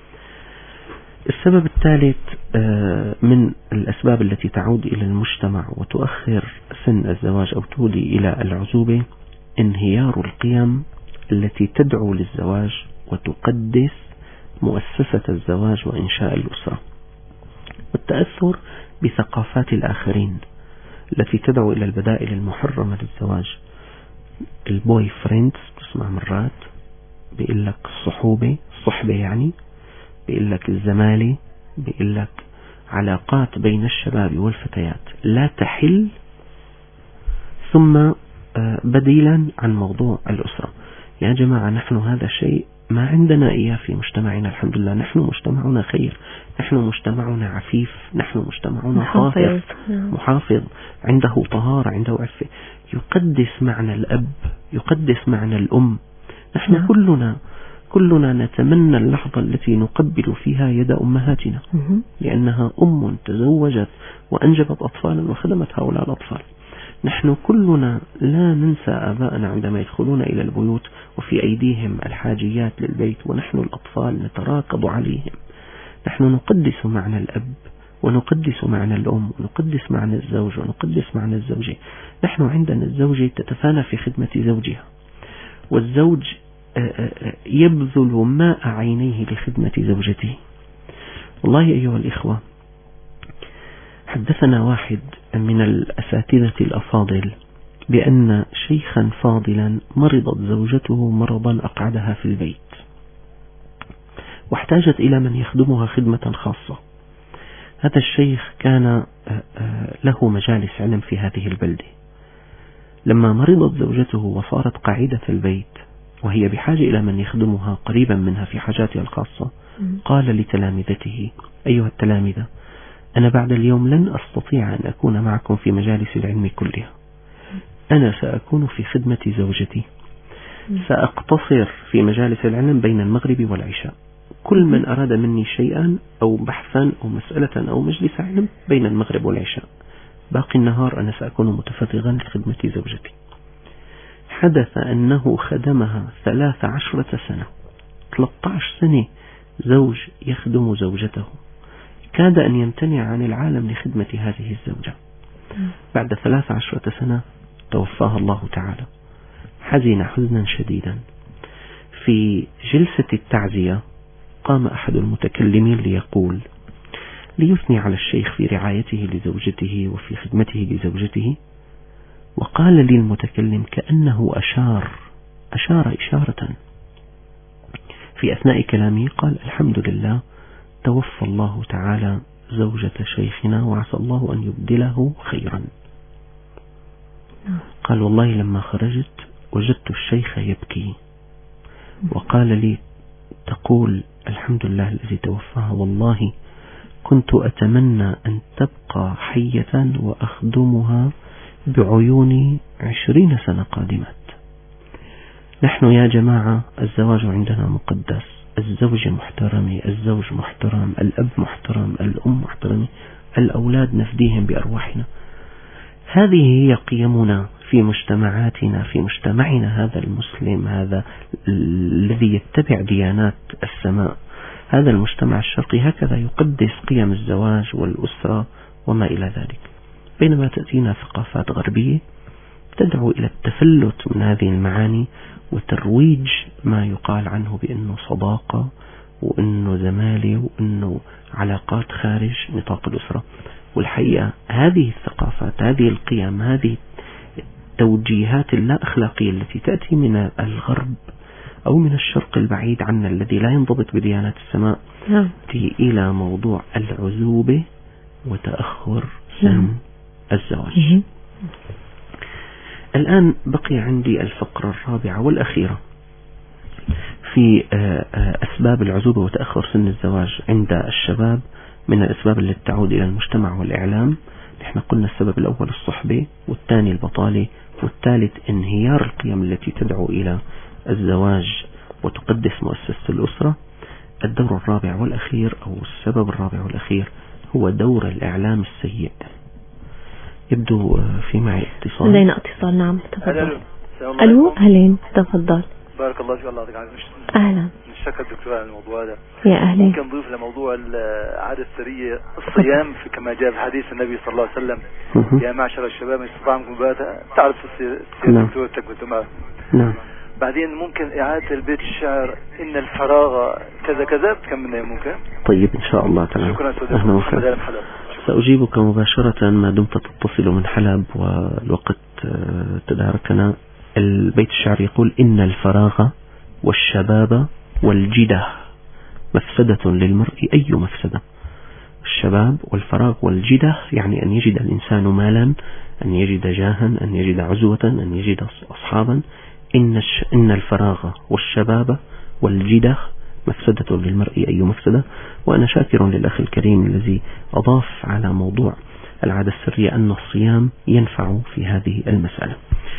السبب الثالث من الأسباب التي تعود إلى المجتمع وتؤخر سن الزواج أو تولي إلى العزوبة، انهيار القيم التي تدعو للزواج وتقدس مؤسسة الزواج وإنشاء الأسرة، والتأثر بثقافات الآخرين التي تدعو إلى البدائل المحرمة للزواج. البوي فريندز تسمع مرات، بيقول لك الصحوبة، الصحبة يعني، بيقول لك الزمالة، بيقول لك علاقات بين الشباب والفتيات لا تحل، ثم بديلا عن موضوع الأسرة. يا جماعة نحن هذا شيء ما عندنا إياه في مجتمعنا الحمد لله. نحن مجتمعنا خير، نحن مجتمعنا عفيف، نحن مجتمعنا طاهر محافظ، عنده طهارة، عنده عفة، يقدس معنى الأب، يقدس معنى الأم. نحن كلنا نتمنى اللحظة التي نقبل فيها يد أمهاتنا، لأنها أم تزوجت وأنجبت أطفالا وخدمت هؤلاء الأطفال. نحن كلنا لا ننسى آباءنا عندما يدخلون إلى البيوت وفي أيديهم الحاجيات للبيت ونحن الأطفال نتراكض عليهم. نحن نقدس معنى الأب ونقدس معنى الأم ونقدس معنى الزوج ونقدس معنى الزوجة. نحن عندنا الزوجة تتفانى في خدمة زوجها، والزوج يبذل ماء عينيه لخدمة زوجته. والله أيها الإخوة، حدثنا واحد من الأساتذة الأفاضل بأن شيخا فاضلا مرضت زوجته مرضا أقعدها في البيت، واحتاجت إلى من يخدمها خدمة خاصة. هذا الشيخ كان له مجالس علم في هذه البلدة. لما مرضت زوجته وصارت قاعدة البيت وهي بحاجة إلى من يخدمها قريبا منها في حاجاتها الخاصة، قال لتلامذته: أيها التلامذة، أنا بعد اليوم لن أستطيع أن أكون معكم في مجالس العلم كلها، أنا سأكون في خدمة زوجتي، سأقتصر في مجالس العلم بين المغرب والعشاء. كل من أراد مني شيئا أو بحثا أو مسألة أو مجلس علم بين المغرب والعشاء، باقي النهار أنا سأكون متفرغا لخدمة زوجتي. حدث أنه خدمها 13 سنة، 13 سنة زوج يخدم زوجته، كاد أن يمتنع عن العالم لخدمة هذه الزوجة. بعد 13 سنة توفاها الله تعالى. حزن حزنا شديدا. في جلسة التعزية قام أحد المتكلمين ليقول، ليثني على الشيخ في رعايته لزوجته وفي خدمته لزوجته، وقال لي المتكلم كأنه أشار إشارة. في أثناء كلامه قال: الحمد لله، توفى الله تعالى زوجة شيخنا وعسى الله أن يبدله خيرا. قال: والله لما خرجت وجدت الشيخ يبكي وقال لي: تقول الحمد لله الذي توفاها، والله كنت أتمنى أن تبقى حية وأخدمها بعيوني 20 سنة قادمات. نحن يا جماعة الزواج عندنا مقدس، الزوجة محترمة، الزوج محترم، الأب محترم، الأم محترمة، الأولاد نفديهم بأرواحنا. هذه هي قيمنا في مجتمعاتنا، في مجتمعنا هذا المسلم، هذا الذي يتبع ديانات السماء، هذا المجتمع الشرقي هكذا يقدس قيم الزواج والأسرة وما إلى ذلك. بينما تأتينا ثقافات غربية تدعو إلى التفلت من هذه المعاني وترويج ما يقال عنه بأنه صداقة وأنه زمالة وأنه علاقات خارج نطاق الأسرة. والحقيقة هذه الثقافات، هذه القيم، هذه التوجيهات اللا أخلاقية التي تأتي من الغرب أو من الشرق البعيد عنا الذي لا ينضبط بديانات السماء، تأتي إلى موضوع العزوبة وتأخر سن الزواج. الآن بقي عندي الفقرة الرابعة والأخيرة في أسباب العزوبة وتأخر سن الزواج عند الشباب. من الأسباب التي تعود إلى المجتمع والإعلام، نحن قلنا السبب الأول الصحبة، والثاني البطالة، والثالث انهيار القيم التي تدعو إلى الزواج وتقدس مؤسسة الأسرة. الدور الرابع والأخير أو السبب الرابع والأخير هو دور الإعلام السيء. يبدو في معي اتصال. لدينا اتصال، نعم تفضل. ألو أهلين، تفضل. بارك الله فيك، الله يعطيك العافية. أهلا. نشكر الدكتور على الموضوع هذا. يا أهلين. ممكن نضيف لموضوع العادة السرية الصيام كما جاء في حديث النبي صلى الله عليه وسلم: يا معشر الشباب من استطاع منكم الباءة، تعرف الدكتور تكبت معه. نعم. بعدين ممكن إعادة البيت الشعر إن الفراغ كذا كذا، بتكملنا ممكن. طيب إن شاء الله تعالى. شكرا سيدي. سأجيبك مباشرة ما دمت تتصل من حلب والوقت تداركنا. البيت الشعر يقول: إن الفراغ والشباب والجده مفسدة للمرء أي مفسدة. الشباب والفراغ والجده يعني أن يجد الإنسان مالا، أن يجد جاها، أن يجد عزوة، أن يجد أصحابا. إن الفراغ والشباب والجدة مفسدة للمرء أي مفسدة. وأنا شاكر للأخ الكريم الذي أضاف على موضوع العادة السرية أن الصيام ينفع في هذه المسألة.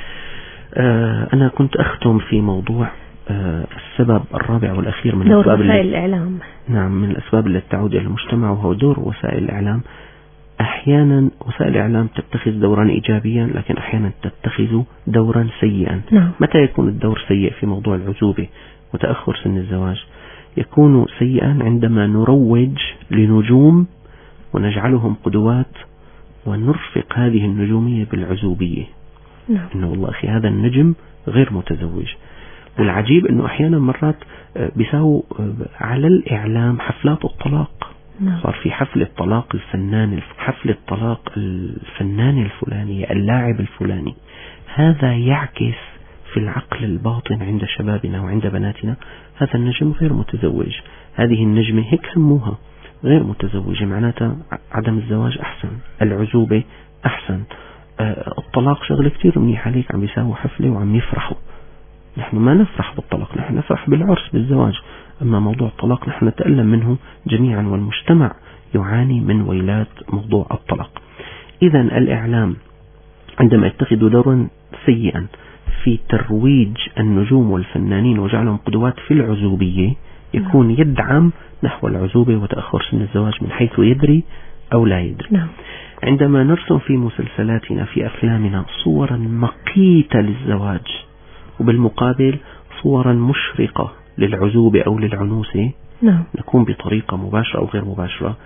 أنا كنت أختم في موضوع السبب الرابع والأخير من دور وسائل الإعلام. نعم، من الأسباب التي تعود إلى المجتمع، وهو دور وسائل الإعلام. أحيانا وسائل الإعلام تتخذ دورا إيجابيا، لكن أحيانا تتخذ دورا سيئا. نعم. متى يكون الدور سيء في موضوع العزوبة وتأخر سن الزواج؟ يكون سيئا عندما نروج لنجوم ونجعلهم قدوات ونرفق هذه النجومية بالعزوبية. نعم. إنه والله أخي هذا النجم غير متزوج. والعجيب إنه أحيانا مرات بيساووا على الإعلام حفلات الطلاق. نعم. صار في حفلة طلاق حفلة طلاق الفنان الفلاني، اللاعب الفلاني. هذا يعكس في العقل الباطن عند شبابنا وعند بناتنا هذا النجم غير متزوج، هذه النجمة هيك سموها غير متزوجة، معناتها عدم الزواج أحسن، العزوبة أحسن، الطلاق شغلة كتير منيح عليك. عم بيساووا حفلة وعم يفرحوا. نحن ما نفرح بالطلاق، نحن نفرح بالعرس بالزواج. أما موضوع الطلاق نحن نتألم منه جميعا، والمجتمع يعاني من ويلات موضوع الطلاق. إذا الإعلام عندما يتخذ دورا سيئا في ترويج النجوم والفنانين وجعلهم قدوات في العزوبية، يكون يدعم نحو العزوبة وتأخر سن الزواج من حيث يدري أو لا يدري. نعم. عندما نرسم في مسلسلاتنا في أفلامنا صورا مقيتة للزواج، وبالمقابل صورا مشرقة للعزوبة أو للعنوسة، نعم. نكون بطريقة مباشرة أو غير مباشرة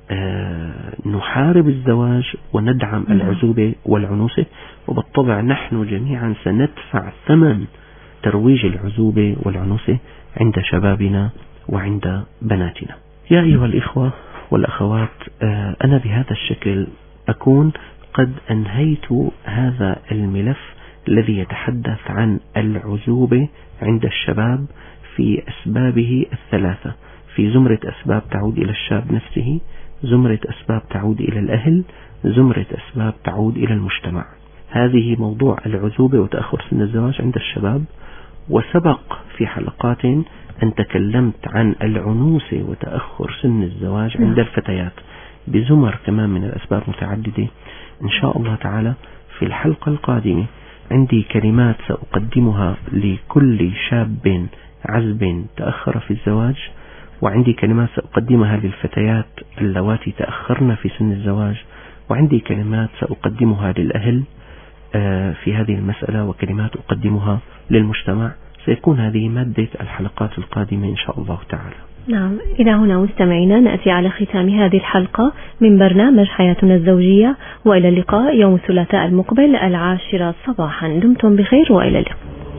نحارب الزواج وندعم العزوبة والعنوسة، وبالطبع نحن جميعا سندفع ثمن ترويج العزوبة والعنوسة عند شبابنا وعند بناتنا. يا أيها الإخوة والأخوات، أنا بهذا الشكل أكون قد أنهيت هذا الملف الذي يتحدث عن العزوبة عند الشباب في أسبابه الثلاثة، في زمرة أسباب تعود إلى الشاب نفسه، زمرة أسباب تعود إلى الأهل، زمرة أسباب تعود إلى المجتمع. هذه موضوع العزوبة وتأخر سن الزواج عند الشباب. وسبق في حلقات أن تكلمت عن العنوسة وتأخر سن الزواج عند الفتيات بزمر كمان من الأسباب متعددة. إن شاء الله تعالى في الحلقة القادمة عندي كلمات سأقدمها لكل شاب عزب تأخر في الزواج، وعندي كلمات سأقدمها للفتيات اللواتي تأخرن في سن الزواج، وعندي كلمات سأقدمها للأهل في هذه المسألة، وكلمات أقدمها للمجتمع. سيكون هذه مادة الحلقات القادمة إن شاء الله تعالى. نعم، إلى هنا مستمعينا نأتي على ختام هذه الحلقة من برنامج حياتنا الزوجية، وإلى اللقاء يوم الثلاثاء المقبل 10 صباحا. دمتم بخير وإلى اللقاء.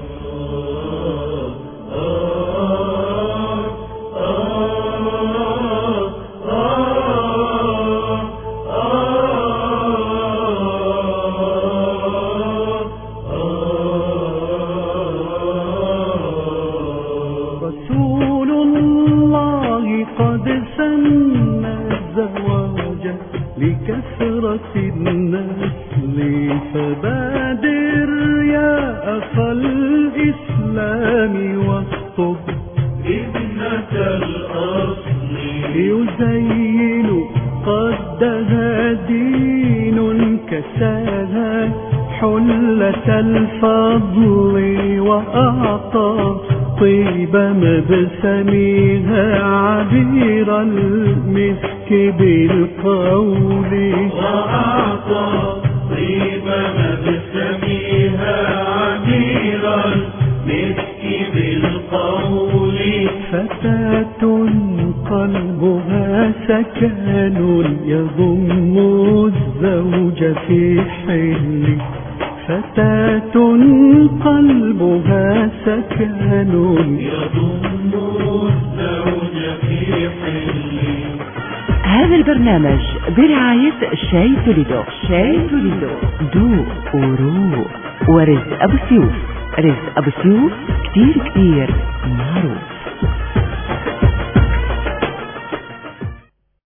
لكثرة النسل فبادر يا أخ الإسلام واخطب ابنة الأصل يزين قدها دين كساها حلة الفضل وأعطى طيب مبسمها عبير المسك بالقول وأعطى طيب مبسمها عبير المسك بالقول فتاة قلبها سكن يضم الزوج في حل فتاة قلبها سكن يضم الزوج في حل. هذا البرنامج برعاية شاي توليدو. شاي توليدو دوق وروق. ورزق أبو سيوف. رزق أبو سيوف كتير معروف.